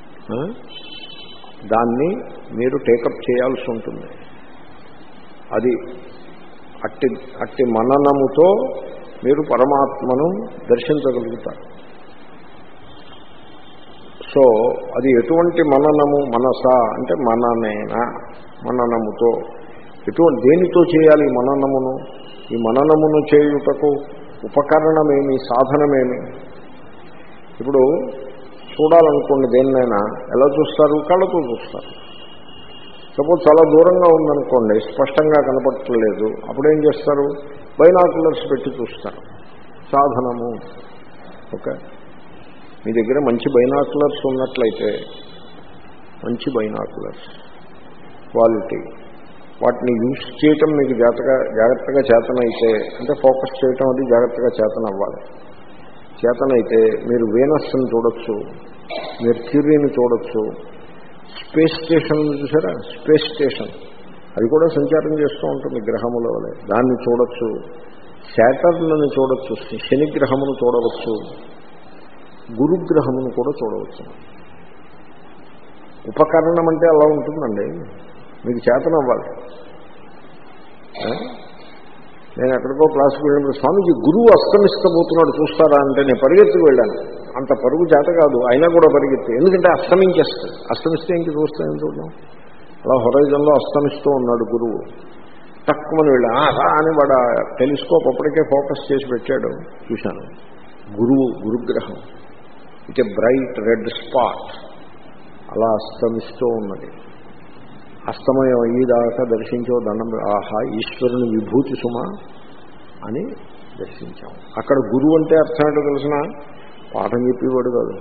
దాన్ని మీరు టేకప్ చేయాల్సి ఉంటుంది. అది అట్టి అట్టి మననముతో మీరు పరమాత్మను దర్శించగలుగుతారు. సో అది ఎటువంటి మననము? మనస అంటే మననేనా, మననముతో. ఎటువంటి దేనితో చేయాలి ఈ మననమును? ఈ మననమును చేయుటకు ఉపకరణమేమి, సాధనమేమి? ఇప్పుడు చూడాలనుకోండి దేన్నైనా ఎలా చూస్తారు? కళ్ళతో చూస్తారు. సపోజ్ చాలా దూరంగా ఉందనుకోండి, స్పష్టంగా కనపడట్లేదు, అప్పుడేం చేస్తారు? బైనాక్యులర్స్ పెట్టి చూస్తారు. సాధనము. ఓకే, మీ దగ్గర మంచి బైనాక్యులర్స్ ఉన్నట్లయితే, మంచి బైనాక్యులర్స్ క్వాలిటీ, వాటిని యూజ్ చేయటం మీకు జాగ్రత్తగా జాగ్రత్తగా చేతనైతే, అంటే ఫోకస్ చేయటం అది జాగ్రత్తగా చేతన అవ్వాలి. చేతనైతే మీరు వీనస్ని చూడొచ్చు, మెర్క్యూరీని చూడొచ్చు, స్పేస్ స్టేషన్ చూసారా? స్పేస్ స్టేషన్ అది కూడా సంచారం చేస్తూ ఉంటుంది గ్రహముల వలె, దాన్ని చూడొచ్చు. శాటర్న్ని చూడొచ్చు, శనిగ్రహమును చూడవచ్చు, గురుగ్రహమును కూడా చూడవచ్చు. ఉపకరణం అంటే అలా ఉంటుందండి, మీకు చేతనవ్వాలి. నేను ఎక్కడికో క్లాసుకు వెళ్ళినప్పుడు స్వామీజీ గురువు అస్తమిస్తబోతున్నాడు చూస్తారా అంటే నేను పరిగెత్తుకు వెళ్ళాను. అంత పరుగు చేత కాదు, అయినా కూడా పరిగెత్తి, ఎందుకంటే అస్తమించేస్తుంది. అస్తమిస్తే ఇంక చూస్తాయని చూద్దాం. అలా హొరైజన్లో అస్తమిస్తూ ఉన్నాడు గురువు. తక్కువని వెళ్ళా రా అని వాడు టెలిస్కోప్ అప్పటికే ఫోకస్ చేసి పెట్టాడు, చూశాను. గురువు, గురుగ్రహం, it a bright red spot అలా అస్తమిస్తూ ఉన్నది. అస్తమయం అయ్యేదాకా దర్శించో దండం, ఆహా ఈశ్వరుని విభూతి సుమ అని దర్శించాం. అక్కడ గురువు అంటే అర్థం ఏంటో తెలిసిన, పాఠం చెప్పేవాడు కాదు,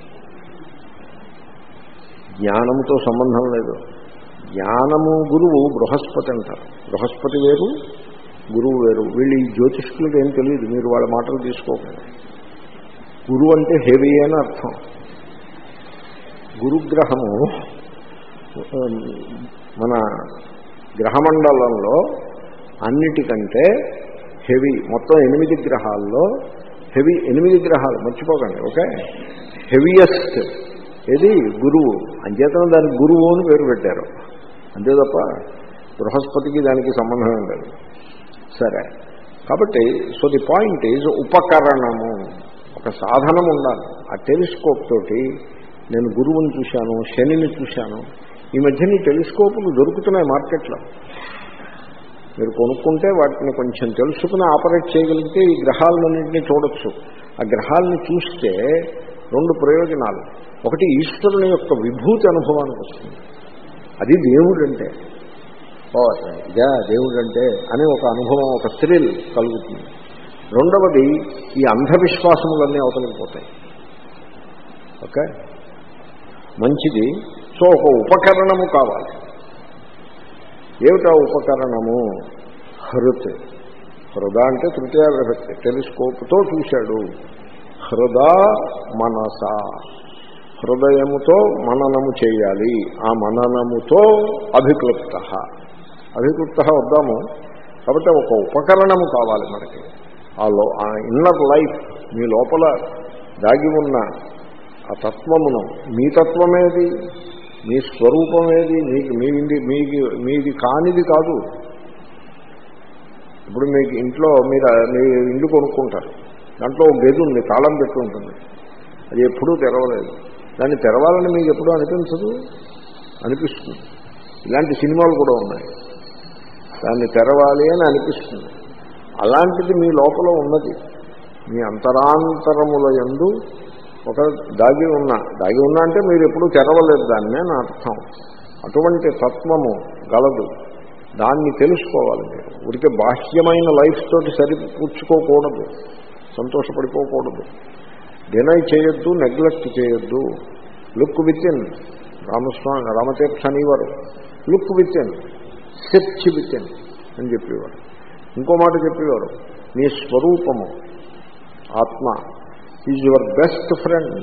జ్ఞానంతో సంబంధం లేదు. జ్ఞానము గురువు బృహస్పతి అంటారు. బృహస్పతి వేరు, గురువు వేరు. వీళ్ళు ఈ జ్యోతిష్కులకు ఏం తెలియదు, మీరు వాళ్ళ మాటలు తీసుకోకండి. గురువు అంటే హెవీ అని అర్థం. గురుగ్రహము మన గ్రహమండలంలో అన్నిటికంటే హెవీ. మొత్తం ఎనిమిది గ్రహాల్లో హెవీ, ఎనిమిది గ్రహాలు మర్చిపోకండి. ఓకే, హెవీయెస్ట్ ఏది? గురువు. అంచేతన దానికి గురువు అని పేరు పెట్టారు, అంతే తప్ప బృహస్పతికి దానికి సంబంధం లేదు. సరే, కాబట్టి సో ది పాయింట్ ఈజ్ ఉపకరణము, ఒక సాధనం ఉండాలి. ఆ టెలిస్కోప్ తోటి నేను గురువుని చూశాను, శనిని చూశాను. ఈ మధ్యన ఈ టెలిస్కోపులు దొరుకుతున్నాయి మార్కెట్లో. మీరు కొనుక్కుంటే వాటిని కొంచెం తెలుసుకుని ఆపరేట్ చేయగలిగితే ఈ గ్రహాలన్నింటినీ చూడొచ్చు. ఆ గ్రహాలను చూస్తే రెండు ప్రయోజనాలు. ఒకటి, ఈశ్వరుని యొక్క విభూతి అనుభవానికి వస్తుంది. అది దేవుడంటే, ఓ ఇదా దేవుడంటే అని ఒక అనుభవం, ఒక థ్రిల్ కలుగుతుంది. రెండవది, ఈ అంధవిశ్వాసములన్నీ అవతలిపోతాయి. ఓకే, మంచిది. సో ఒక ఉపకరణము కావాలి. ఏమిటా ఉపకరణము? హృత్. హృద అంటే తృతీయ విభక్తి. టెలిస్కోప్తో చూశాడు. హృద మనస, హృదయముతో మననము చేయాలి. ఆ మననముతో అభిక్లుప్త. అభిక్లుప్త వద్దాము. కాబట్టి ఒక ఉపకరణము కావాలి మనకి. ఆ లో ఆ ఇన్నర్ లైఫ్, మీ లోపల దాగి ఉన్న ఆ తత్వమును, మీ తత్వమేది, మీ స్వరూపమేది, మీకు మీది మీది మీది కానిది కాదు. ఇప్పుడు మీకు ఇంట్లో మీరు మీ ఇల్లు కొనుక్కుంటారు, దాంట్లో ఒక గది ఉంది, తాళం పెట్టి ఉంటుంది, అది ఎప్పుడూ తెరవలేదు. దాన్ని తెరవాలని మీకు ఎప్పుడూ అనిపించదు, అనిపిస్తుంది. ఇలాంటి సినిమాలు కూడా ఉన్నాయి, దాన్ని తెరవాలి అని అనిపిస్తుంది. అలాంటిది మీ లోపల ఉన్నది. మీ అంతరాంతరముల యందు ఒక దాగి ఉన్న, దాగి ఉన్న అంటే మీరు ఎప్పుడూ తెరవలేదు దాన్ని అని అర్థం. అటువంటి తత్వము గలదు. దాన్ని తెలుసుకోవాలి మీరు. ఊరికే బాహ్యమైన లైఫ్ తోటి సరిపుచ్చుకోకూడదు, సంతోషపడిపోకూడదు, డినై చేయొద్దు, నెగ్లెక్ట్ చేయొద్దు. Look with in. Ramaswami Ramatirtha అనేవారు look with in, search with in అని చెప్పేవారు. ఇంకో మాట చెప్పేవారు, నీ స్వరూపము ఆత్మ ఈజ్ యువర్ బెస్ట్ ఫ్రెండ్.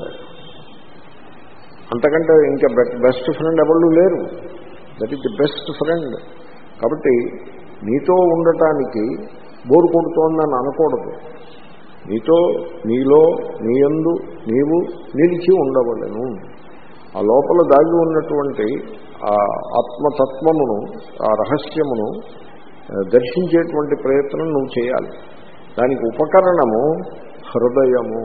అంతకంటే ఇంకా బెస్ట్ ఫ్రెండ్ ఎవరు లేరు. That is the best friend. కాబట్టి నీతో ఉండటానికి బోరు కొడుతోందని అనకూడదు. నీతో, నీలో, నీయందు నీవు నిలిచి ఉండవలెను. ఆ లోపల దాగి ఉన్నటువంటి ఆ ఆత్మతత్వమును, ఆ రహస్యమును దర్శించేటువంటి ప్రయత్నం నువ్వు చేయాలి. దానికి ఉపకరణము హృదయము.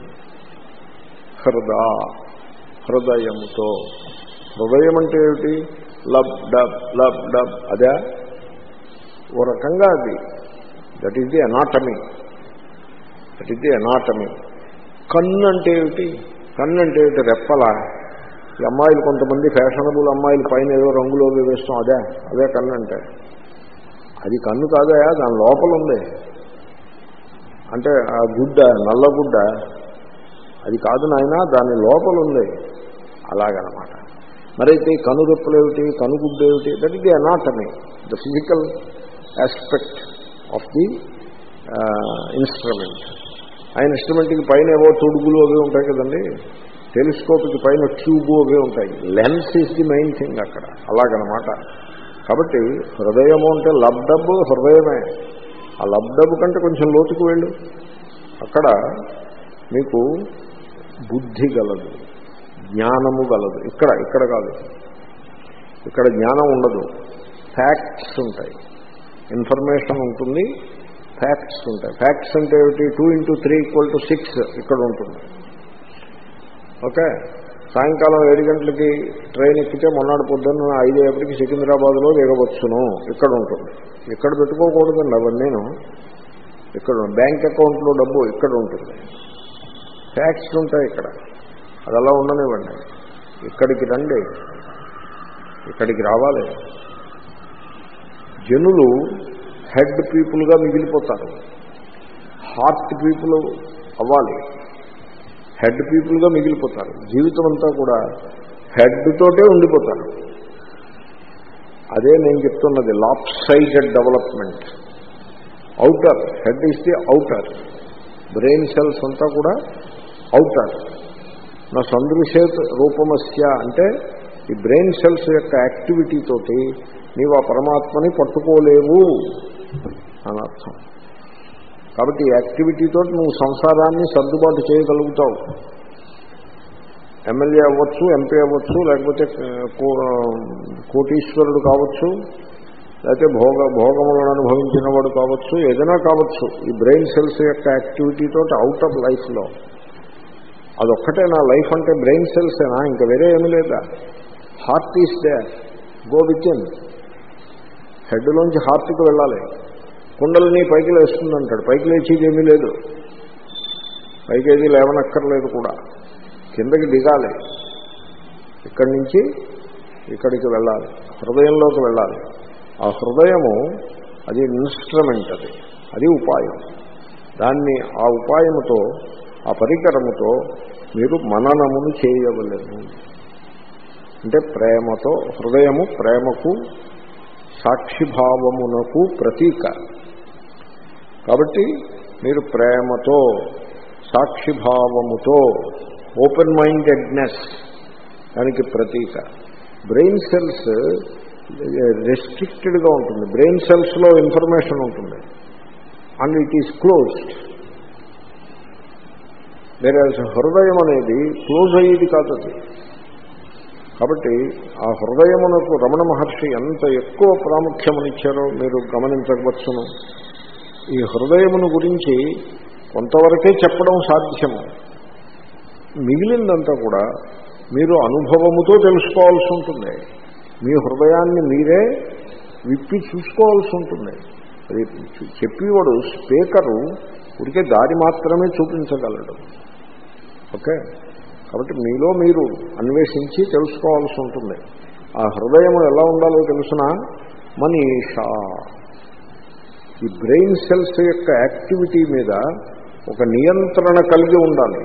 హృద, హృదయముతో. హృదయం అంటే ఏమిటి? లబ్ డబ్ లబ్ డబ్, అదే ఓ రకంగా అది. That is the anatomy. That is the anatomy. కన్ను అంటే ఏమిటి? కన్ను అంటే ఏమిటి? రెప్పలా? ఈ అమ్మాయిలు కొంతమంది ఫ్యాషనబుల్ అమ్మాయిలు పైన ఏదో రంగులో వేస్తాం, అదే అదే కన్ను అంటే. అది కన్ను కాదా, దాని లోపల ఉంది. అంటే ఆ గుడ్డ, నల్ల గుడ్డ, అది కాదు నాయన, దాని లోపల ఉంది. అలాగనమాట. మరైతే కనురెప్పలు ఏమిటి, కనుగుడ్డు ఏమిటి? That is the anatomy, the physical aspect of the instrument. ఆ ఇన్స్ట్రుమెంట్కి పైన ఏవో తొడుగులు అవి ఉంటాయి కదండి, టెలిస్కోప్కి పైన ట్యూబు అవే ఉంటాయి. Lens is the main thing అక్కడ. అలాగనమాట. కాబట్టి హృదయము అంటే లబ్డబ్బు హృదయమే. ఆ లబ్డబ్బు కంటే కొంచెం లోతుకు వెళ్ళు, అక్కడ మీకు బుద్ధి గలదు, జ్ఞానము గలదు. ఇక్కడ ఇక్కడ కాదు, ఇక్కడ జ్ఞానం ఉండదు, ఫ్యాక్ట్స్ ఉంటాయి, ఇన్ఫర్మేషన్ ఉంటుంది, ఫ్యాక్ట్స్ ఉంటాయి. ఫ్యాక్ట్స్ అంటే ఏమిటి? Two into three equal to six ఇక్కడ ఉంటుంది. ఓకే, సాయంకాలం ఏడు గంటలకి ట్రైన్ ఎక్కితే మొన్నటి పొద్దున్న ఐదు ఏపటికి సికింద్రాబాద్లో దిగవచ్చును ఇక్కడ ఉంటుంది. ఇక్కడ పెట్టుకోకూడదండి అవన్నీను. ఇక్కడ బ్యాంక్ అకౌంట్లో డబ్బు ఇక్కడ ఉంటుంది, ట్యాక్స్ ఉంటాయి ఇక్కడ. అది అలా ఉండనివ్వండి. ఇక్కడికి రండి, ఇక్కడికి రావాలి. జనులు హెడ్ పీపుల్గా మిగిలిపోతారు, హార్ట్ పీపుల్ అవ్వాలి. హెడ్ పీపుల్గా మిగిలిపోతారు. జీవితం అంతా కూడా హెడ్ తోటే ఉండిపోతారు. అదే నేను చెప్తున్నది lopsided development. Outer head is the outer, brain cells అంతా కూడా అవుటర్. నా సందృశేత్ రూపమస్య అంటే ఈ బ్రెయిన్ సెల్స్ యొక్క యాక్టివిటీ తోటి నీవు ఆ పరమాత్మని పట్టుకోలేవు అని అర్థం. కాబట్టి ఈ యాక్టివిటీతో నువ్వు సంసారాన్ని సర్దుబాటు చేయగలుగుతావు. ఎమ్మెల్యే అవ్వచ్చు, ఎంపీ అవ్వచ్చు, లేకపోతే కోటీశ్వరుడు కావచ్చు, లేకపోతే భోగ భోగములను అనుభవించిన వాడు కావచ్చు, ఏదైనా కావచ్చు. ఈ బ్రెయిన్ సెల్స్ యొక్క యాక్టివిటీతో అవుట్ ఆఫ్ లైఫ్లో అదొక్కటే నా లైఫ్ అంటే బ్రెయిన్ సెల్సేనా, ఇంకా వేరే ఏమీ లేదా? Heart is there, go with in. హెడ్లోంచి హార్ట్కి వెళ్ళాలి. కుండలని పైకి లేస్తుందంటాడు, పైకి లేచేది ఏమీ లేదు, పైకి ఏది లేవనక్కర్లేదు కూడా, కిందకి దిగాలి. ఇక్కడి నుంచి ఇక్కడికి వెళ్ళాలి, హృదయంలోకి వెళ్ళాలి. ఆ హృదయము అది ఇన్స్ట్రుమెంట్, అది అది ఉపాయం. దాన్ని ఆ ఉపాయముతో, ఆ పరికరముతో మీరు మననమును చేయవలెను. అంటే ప్రేమతో, హృదయము ప్రేమకు, సాక్షిభావమునకు ప్రతీక. కాబట్టి మీరు ప్రేమతో, సాక్షిభావముతో, ఓపెన్ మైండెడ్నెస్ దానికి ప్రతీక. బ్రెయిన్ సెల్స్ రెస్ట్రిక్టెడ్గా ఉంటుంది. బ్రెయిన్ సెల్స్లో ఇన్ఫర్మేషన్ ఉంటుంది అండ్ ఇట్ ఈస్ క్లోజ్డ్. వేరే హృదయం అనేది క్లోజ్ అయ్యేది కాదు అది. కాబట్టి ఆ హృదయమునకు రమణ మహర్షి ఎంత ఎక్కువ ప్రాముఖ్యమనిచ్చారో మీరు గమనించవచ్చును. ఈ హృదయమును గురించి కొంతవరకే చెప్పడం సాధ్యము, మిగిలిందంతా కూడా మీరు అనుభవముతో తెలుసుకోవాల్సి ఉంటుంది. మీ హృదయాన్ని మీరే విప్పి చూసుకోవాల్సి ఉంటుంది. అది చెప్పేవాడు స్పీకరు ఉడికే దారి మాత్రమే చూపించగలడు. ఓకే, కాబట్టి మీలో మీరు అన్వేషించి తెలుసుకోవాల్సి ఉంటుంది. ఆ హృదయం ఎలా ఉండాలో తెలుసునా? మనీషా, ఈ బ్రెయిన్ సెల్స్ యొక్క యాక్టివిటీ మీద ఒక నియంత్రణ కలిగి ఉండాలి.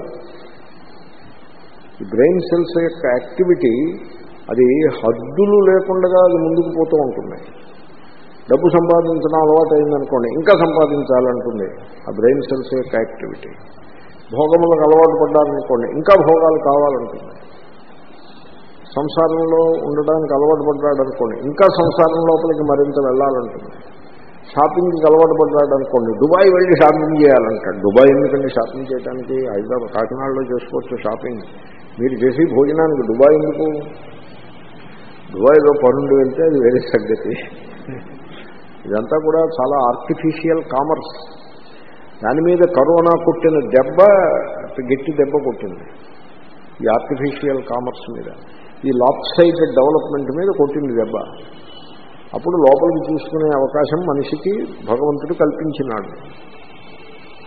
ఈ బ్రెయిన్ సెల్స్ యొక్క యాక్టివిటీ అది హద్దులు లేకుండా అది ముందుకు పోతూ ఉంటుంది. డబ్బు సంపాదించడం అలవాటు అయిందనుకోండి, ఇంకా సంపాదించాలంటుంది ఆ బ్రెయిన్ సెల్స్ యొక్క యాక్టివిటీ. భోగములకు అలవాటు పడ్డారనుకోండి, ఇంకా భోగాలు కావాలంటుంది. సంసారంలో ఉండడానికి అలవాటు పడ్డాడనుకోండి, ఇంకా సంసారం లోపలికి మరింత వెళ్ళాలంటుంది. షాపింగ్కి అలవాటు పడ్డాడనుకోండి, దుబాయ్ వెళ్ళి షాపింగ్ చేయాలంటాడు. దుబాయ్ ఎందుకంటే షాపింగ్ చేయడానికి? హైదరాబాద్ కాకినాడలో చేసుకోవచ్చు షాపింగ్. మీరు చేసి భోజనానికి దుబాయ్ ఎందుకు? దుబాయ్లో పనుండి వెళ్తే అది వేరే సంగతి. ఇదంతా కూడా చాలా ఆర్టిఫిషియల్ కామర్స్. దాని మీద కరోనా కొట్టిన దెబ్బ గట్టి దెబ్బ కొట్టింది. ఈ ఆర్టిఫిషియల్ కామర్స్ మీద, ఈ లాప్సైడెడ్ డెవలప్మెంట్ మీద కొట్టింది దెబ్బ. అప్పుడు లోపలికి చూసుకునే అవకాశం మనిషికి భగవంతుడు కల్పించినాడు.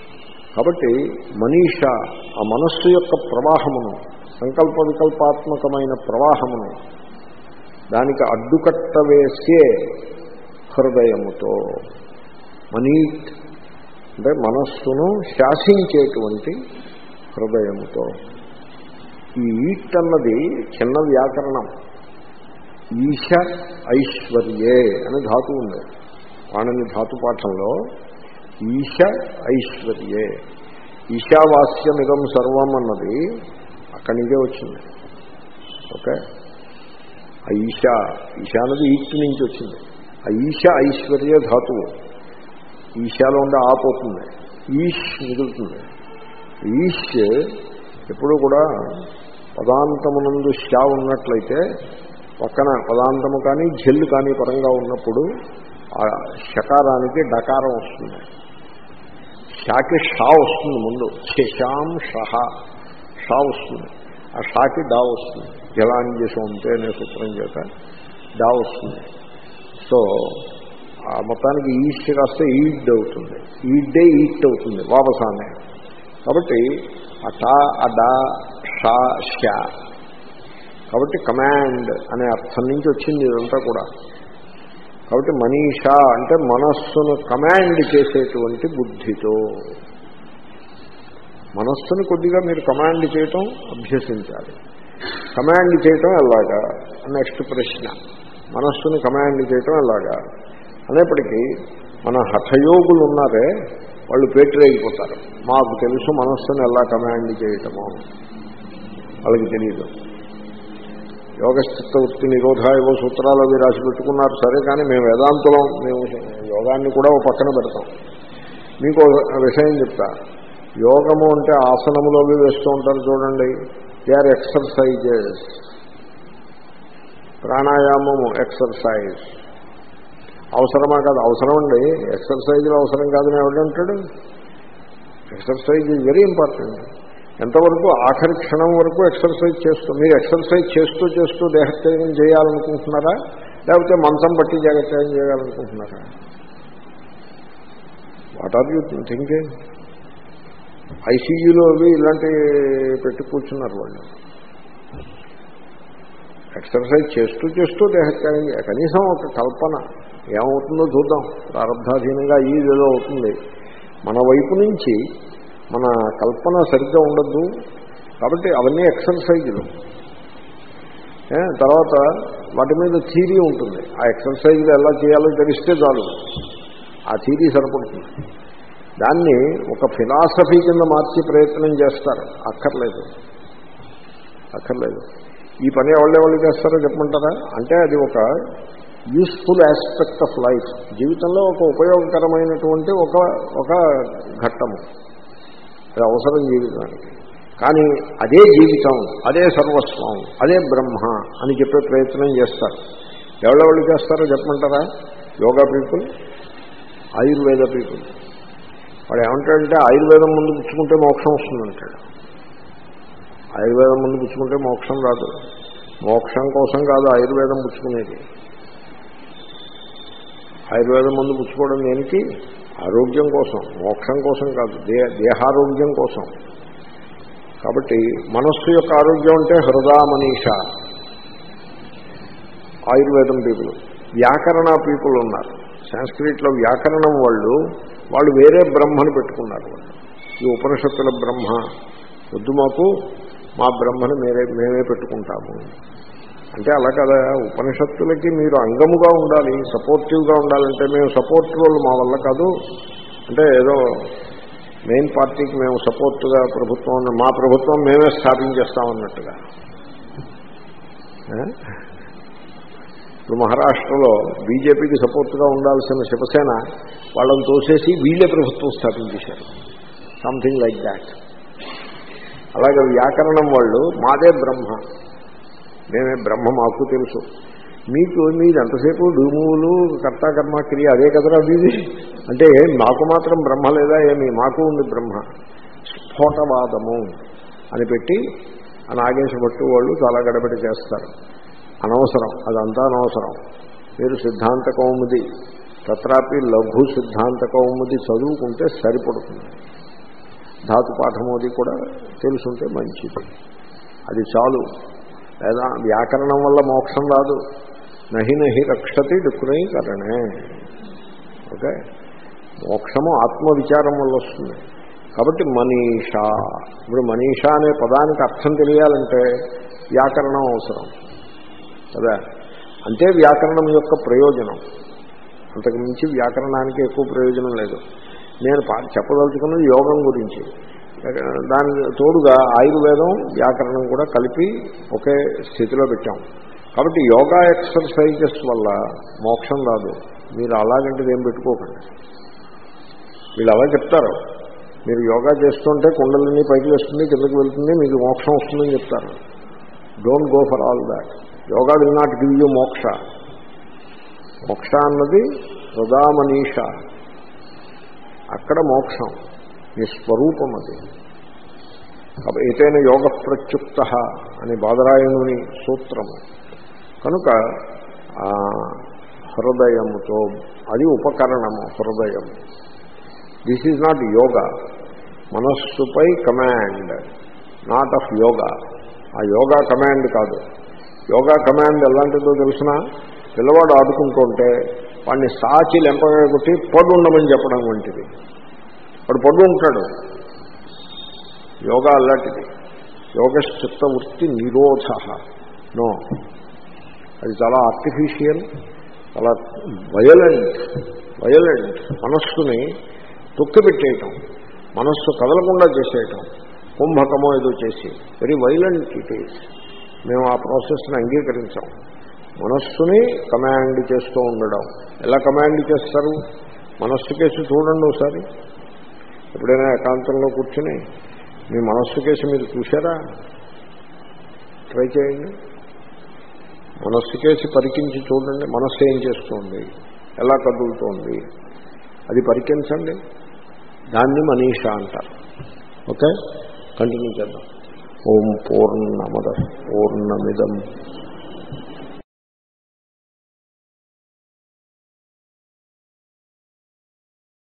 కాబట్టి మనీష ఆ మనస్సు యొక్క ప్రవాహమును, సంకల్ప వికల్పాత్మకమైన ప్రవాహమును దానికి అడ్డుకట్ట వేసే హృదయముతో, మనీట్ అంటే మనస్సును శాసించేటువంటి హృదయముతో. ఈ ఈట్ అన్నది చిన్న వ్యాకరణం. ఈశ ఐశ్వర్యే అని ధాతువు ఉంది పాణిని ధాతుపాఠంలో. ఈశ ఐశ్వర్యే, ఈశావాస్యమిదం సర్వం అన్నది అక్కడి నుంచే వచ్చింది. ఓకే, ఆ ఈశా ఈశా అన్నది ఈట్ నుంచి వచ్చింది. ఆ ఈశ ఐశ్వర్య ధాతువు ఈశాలో ఉండే ఆపోతుంది, ఈష్ మిగులుతుంది. ఈష్ ఎప్పుడు కూడా పదాంతమునందు షా ఉన్నట్లయితే పక్కన పదాంతము కానీ జల్లు కానీ పరంగా ఉన్నప్పుడు ఆ షకారానికి డకారం వస్తుంది, షాకి షా వస్తుంది ముందు, శశాం షహ షా వస్తుంది, ఆ షాకి డా వస్తుంది, జలాంజసం ఉంటే అనే సూత్రం చేత డా వస్తుంది. సో ఆ మొత్తానికి ఈస్ట్ కాస్తే ఈడ్ అవుతుంది, ఈడ్డే ఈట్ అవుతుంది వాపసానే. కాబట్టి ఆ టా ఆ డా షా షా, కాబట్టి కమాండ్ అనే అర్థం నుంచి వచ్చింది ఇదంతా కూడా. కాబట్టి మనీషా అంటే మనస్సును కమాండ్ చేసేటువంటి బుద్ధితో, మనస్సును కొద్దిగా మీరు కమాండ్ చేయటం అభ్యసించాలి. కమాండ్ చేయటం ఎలాగా నెక్స్ట్ ప్రశ్న. మనస్సును కమాండ్ చేయటం ఎలాగా అనేప్పటికీ మన హఠయోగులు ఉన్నారే వాళ్ళు పేటరైపోతారు. మాకు తెలుసు మనస్సును ఎలా కమాండ్ చేయటమో, వాళ్ళకి తెలియదు. యోగస్థిత వృత్తి నిరోధ ఏవో సూత్రాలు అవి రాసి పెట్టుకున్నారు సరే, కానీ మేము వేదాంతులం, మేము యోగాన్ని కూడా ఓ పక్కన పెడతాం. మీకు విషయం చెప్తా. యోగము అంటే ఆసనములు అవి వేస్తూ ఉంటారు చూడండి, దే ఆర్ ఎక్సర్సైజెస్. ప్రాణాయామము ఎక్సర్సైజ్. అవసరమా కాదు? అవసరం అండి. ఎక్సర్సైజ్లు అవసరం కాదని ఎవడంటాడు? Exercise is very important. ఎంతవరకు? ఆఖరి క్షణం వరకు ఎక్సర్సైజ్ చేస్తూ, మీరు ఎక్సర్సైజ్ చేస్తూ చేస్తూ దేహత్యాగం చేయాలనుకుంటున్నారా, లేకపోతే మంచం పట్టి దేహత్యాగం చేయాలనుకుంటున్నారా? What are you thinking? ఐసీయూలో అవి ఇలాంటి పెట్టి కూర్చున్నారు వాళ్ళు. ఎక్సర్సైజ్ చేస్తూ చేస్తూ దేహత్యాగం చేయాలి. కనీసం ఒక కల్పన ఏమవుతుందో చూద్దాం. ప్రారంభాధీనంగా ఏదో అవుతుంది. మన వైపు నుంచి మన కల్పన సరిగ్గా ఉండద్దు. కాబట్టి అవన్నీ ఎక్సర్సైజులు. తర్వాత వాటి మీద థీరీ ఉంటుంది. ఆ ఎక్సర్సైజులు ఎలా చేయాలో తెలిస్తే చాలు, ఆ థీరీ సరిపడుతుంది. దాన్ని ఒక ఫిలాసఫీ కింద మార్చి ప్రయత్నం చేస్తారు. అక్కర్లేదు అక్కర్లేదు ఈ పని ఎవళ్ళెవళ్ళు చేస్తారో చెప్పమంటారా? అంటే అది ఒక యూస్ఫుల్ ఆస్పెక్ట్ ఆఫ్ లైఫ్, జీవితంలో ఒక ఉపయోగకరమైనటువంటి ఒక ఒక ఘట్టము, అది అవసరం జీవితానికి. కానీ అదే జీవితం, అదే సర్వస్వం, అదే బ్రహ్మ అని చెప్పే ప్రయత్నం చేస్తారు. ఎవరెవళ్ళు చేస్తారో చెప్పమంటారా? Yoga people, Ayurveda people. వాడు ఏమంటాడంటే ఆయుర్వేదం ముందు పుచ్చుకుంటే మోక్షం వస్తుందంటాడు. ఆయుర్వేదం ముందు పుచ్చుకుంటే మోక్షం రాదు. మోక్షం కోసం కాదు ఆయుర్వేదం పుచ్చుకునేది. ఆయుర్వేదం ముందు పుచ్చుకోవడం దేనికి? ఆరోగ్యం కోసం, మోక్షం కోసం కాదు, దే దేహారోగ్యం కోసం. కాబట్టి మనస్సు యొక్క ఆరోగ్యం అంటే హృదా మనీష. ఆయుర్వేదం పీపుల్. వ్యాకరణ పీపుల్ ఉన్నారు. సంస్కృతిలో వ్యాకరణం వాళ్ళు వాళ్ళు వేరే బ్రహ్మను పెట్టుకున్నారు. వాళ్ళు ఈ ఉపనిషత్తుల బ్రహ్మ వద్దు మాకు, మా బ్రహ్మను మేరే మేమే పెట్టుకుంటాము అంటే అలా కదా. ఉపనిషత్తులకి మీరు అంగముగా ఉండాలి, సపోర్టివ్గా ఉండాలంటే మేము సపోర్ట్ రోల్ మా వల్ల కాదు అంటే ఏదో మెయిన్ పార్టీకి మేము సపోర్ట్గా ప్రభుత్వం, మా ప్రభుత్వం మేమే స్థాపించేస్తామన్నట్టుగా. ఇప్పుడు మహారాష్ట్రలో బీజేపీకి సపోర్ట్గా ఉండాల్సిన శివసేన వాళ్ళని తోసేసి వీళ్ళే ప్రభుత్వం స్థాపించేశారు. Something like that. అలాగే వ్యాకరణం వాళ్ళు మాదే బ్రహ్మ, మేమే బ్రహ్మ, మాకు తెలుసు. మీకు మీరు ఎంతసేపు డూములు కర్త కర్మ క్రియ అదే కదరా మీది అంటే మాకు మాత్రం బ్రహ్మ లేదా ఏమి? మాకు ఉంది బ్రహ్మ. స్ఫోటవాదము అని పెట్టి ఆ నాగేశ భట్టు వాళ్ళు చాలా గడబడి చేస్తారు. అనవసరం, అదంతా అనవసరం. మీరు సిద్ధాంత కౌముది, తత్రాపి లఘు సిద్ధాంత కౌముది చదువుకుంటే సరిపడుతుంది. ధాతు పాఠము అది కూడా తెలుసుంటే మంచిది. అది చాలు. లేదా వ్యాకరణం వల్ల మోక్షం రాదు. నహి నహి రక్షతి డుక్కునై కరణే. ఓకే, మోక్షము ఆత్మవిచారం వల్ల వస్తుంది. కాబట్టి మనీషా, ఇప్పుడు మనీషా అనే పదానికి అర్థం తెలియాలంటే వ్యాకరణం అవసరం కదా. అంతే వ్యాకరణం యొక్క ప్రయోజనం. అంతకు మించి వ్యాకరణానికి ఎక్కువ ప్రయోజనం లేదు. నేను చెప్పదలుచుకున్నది యోగం గురించి. దాని తోడుగా ఆయుర్వేదం వ్యాకరణం కూడా కలిపి ఒకే స్థితిలో పెట్టాం. కాబట్టి యోగా ఎక్సర్సైజెస్ వల్ల మోక్షం రాదు. మీరు అలాగంటే ఏం పెట్టుకోకండి. వీళ్ళు అలా చెప్తారు, మీరు యోగా చేస్తుంటే కుండలని పైకి వస్తుంది, కిందకి వెళ్తుంది, మీకు మోక్షం వస్తుందని చెప్తారు. Don't go for all that. Yoga will not give you moksha. Moksha అన్నది హృదా మనీష. అక్కడ మోక్షం మీ స్వరూపం అది. కాబట్టి ఏదైనా యోగ ప్రత్యుక్త అని బాదరాయణుని సూత్రము. కనుక హృదయముతో అది ఉపకరణము. హృదయం దిస్ ఈజ్ నాట్ యోగా. మనస్సుపై కమాండ్, నాట్ ఆఫ్ యోగా. ఆ యోగా కమాండ్ కాదు. యోగా కమాండ్ ఎలాంటిదో తెలిసిన, పిల్లవాడు ఆడుకుంటుంటే వాడిని సాచి లెంపగా కొట్టి పడు ఉండమని చెప్పడం వంటిది. వాడు పడు ఉంటాడు. యోగా అలాంటిది. యోగశ్చిత్త వృత్తి నిరోధ నో. అది చాలా ఆర్టిఫిషియల్, చాలా వయలెంట్. వయలెంట్ మనస్సుని తొక్కిపెట్టేయటం, మనస్సు కదలకుండా చేసేయటం, కుంభకమో ఏదో చేసి వెరీ వైలెంట్ ఇట్ ఈజ్. మేము ఆ ప్రాసెస్ని అంగీకరించాం. మనస్సుని కమాండ్ చేస్తూ ఉండడం. ఎలా కమాండ్ చేస్తారు? మనస్సు కేసి చూడండి ఒకసారి. ఎప్పుడైనా ఏకాంతంలో కూర్చుని మీ మనస్సు కేసి మీరు చూశారా? ట్రై చేయండి. మనస్సు కేసి పరికించి చూడండి. మనస్సు ఏం చేస్తోంది, ఎలా కదులుతోంది, అది పరికించండి. దాన్ని మనీష అంటారు. ఓకే, కంటిన్యూ చేద్దాం. ఓం పూర్ణమద పూర్ణమిదం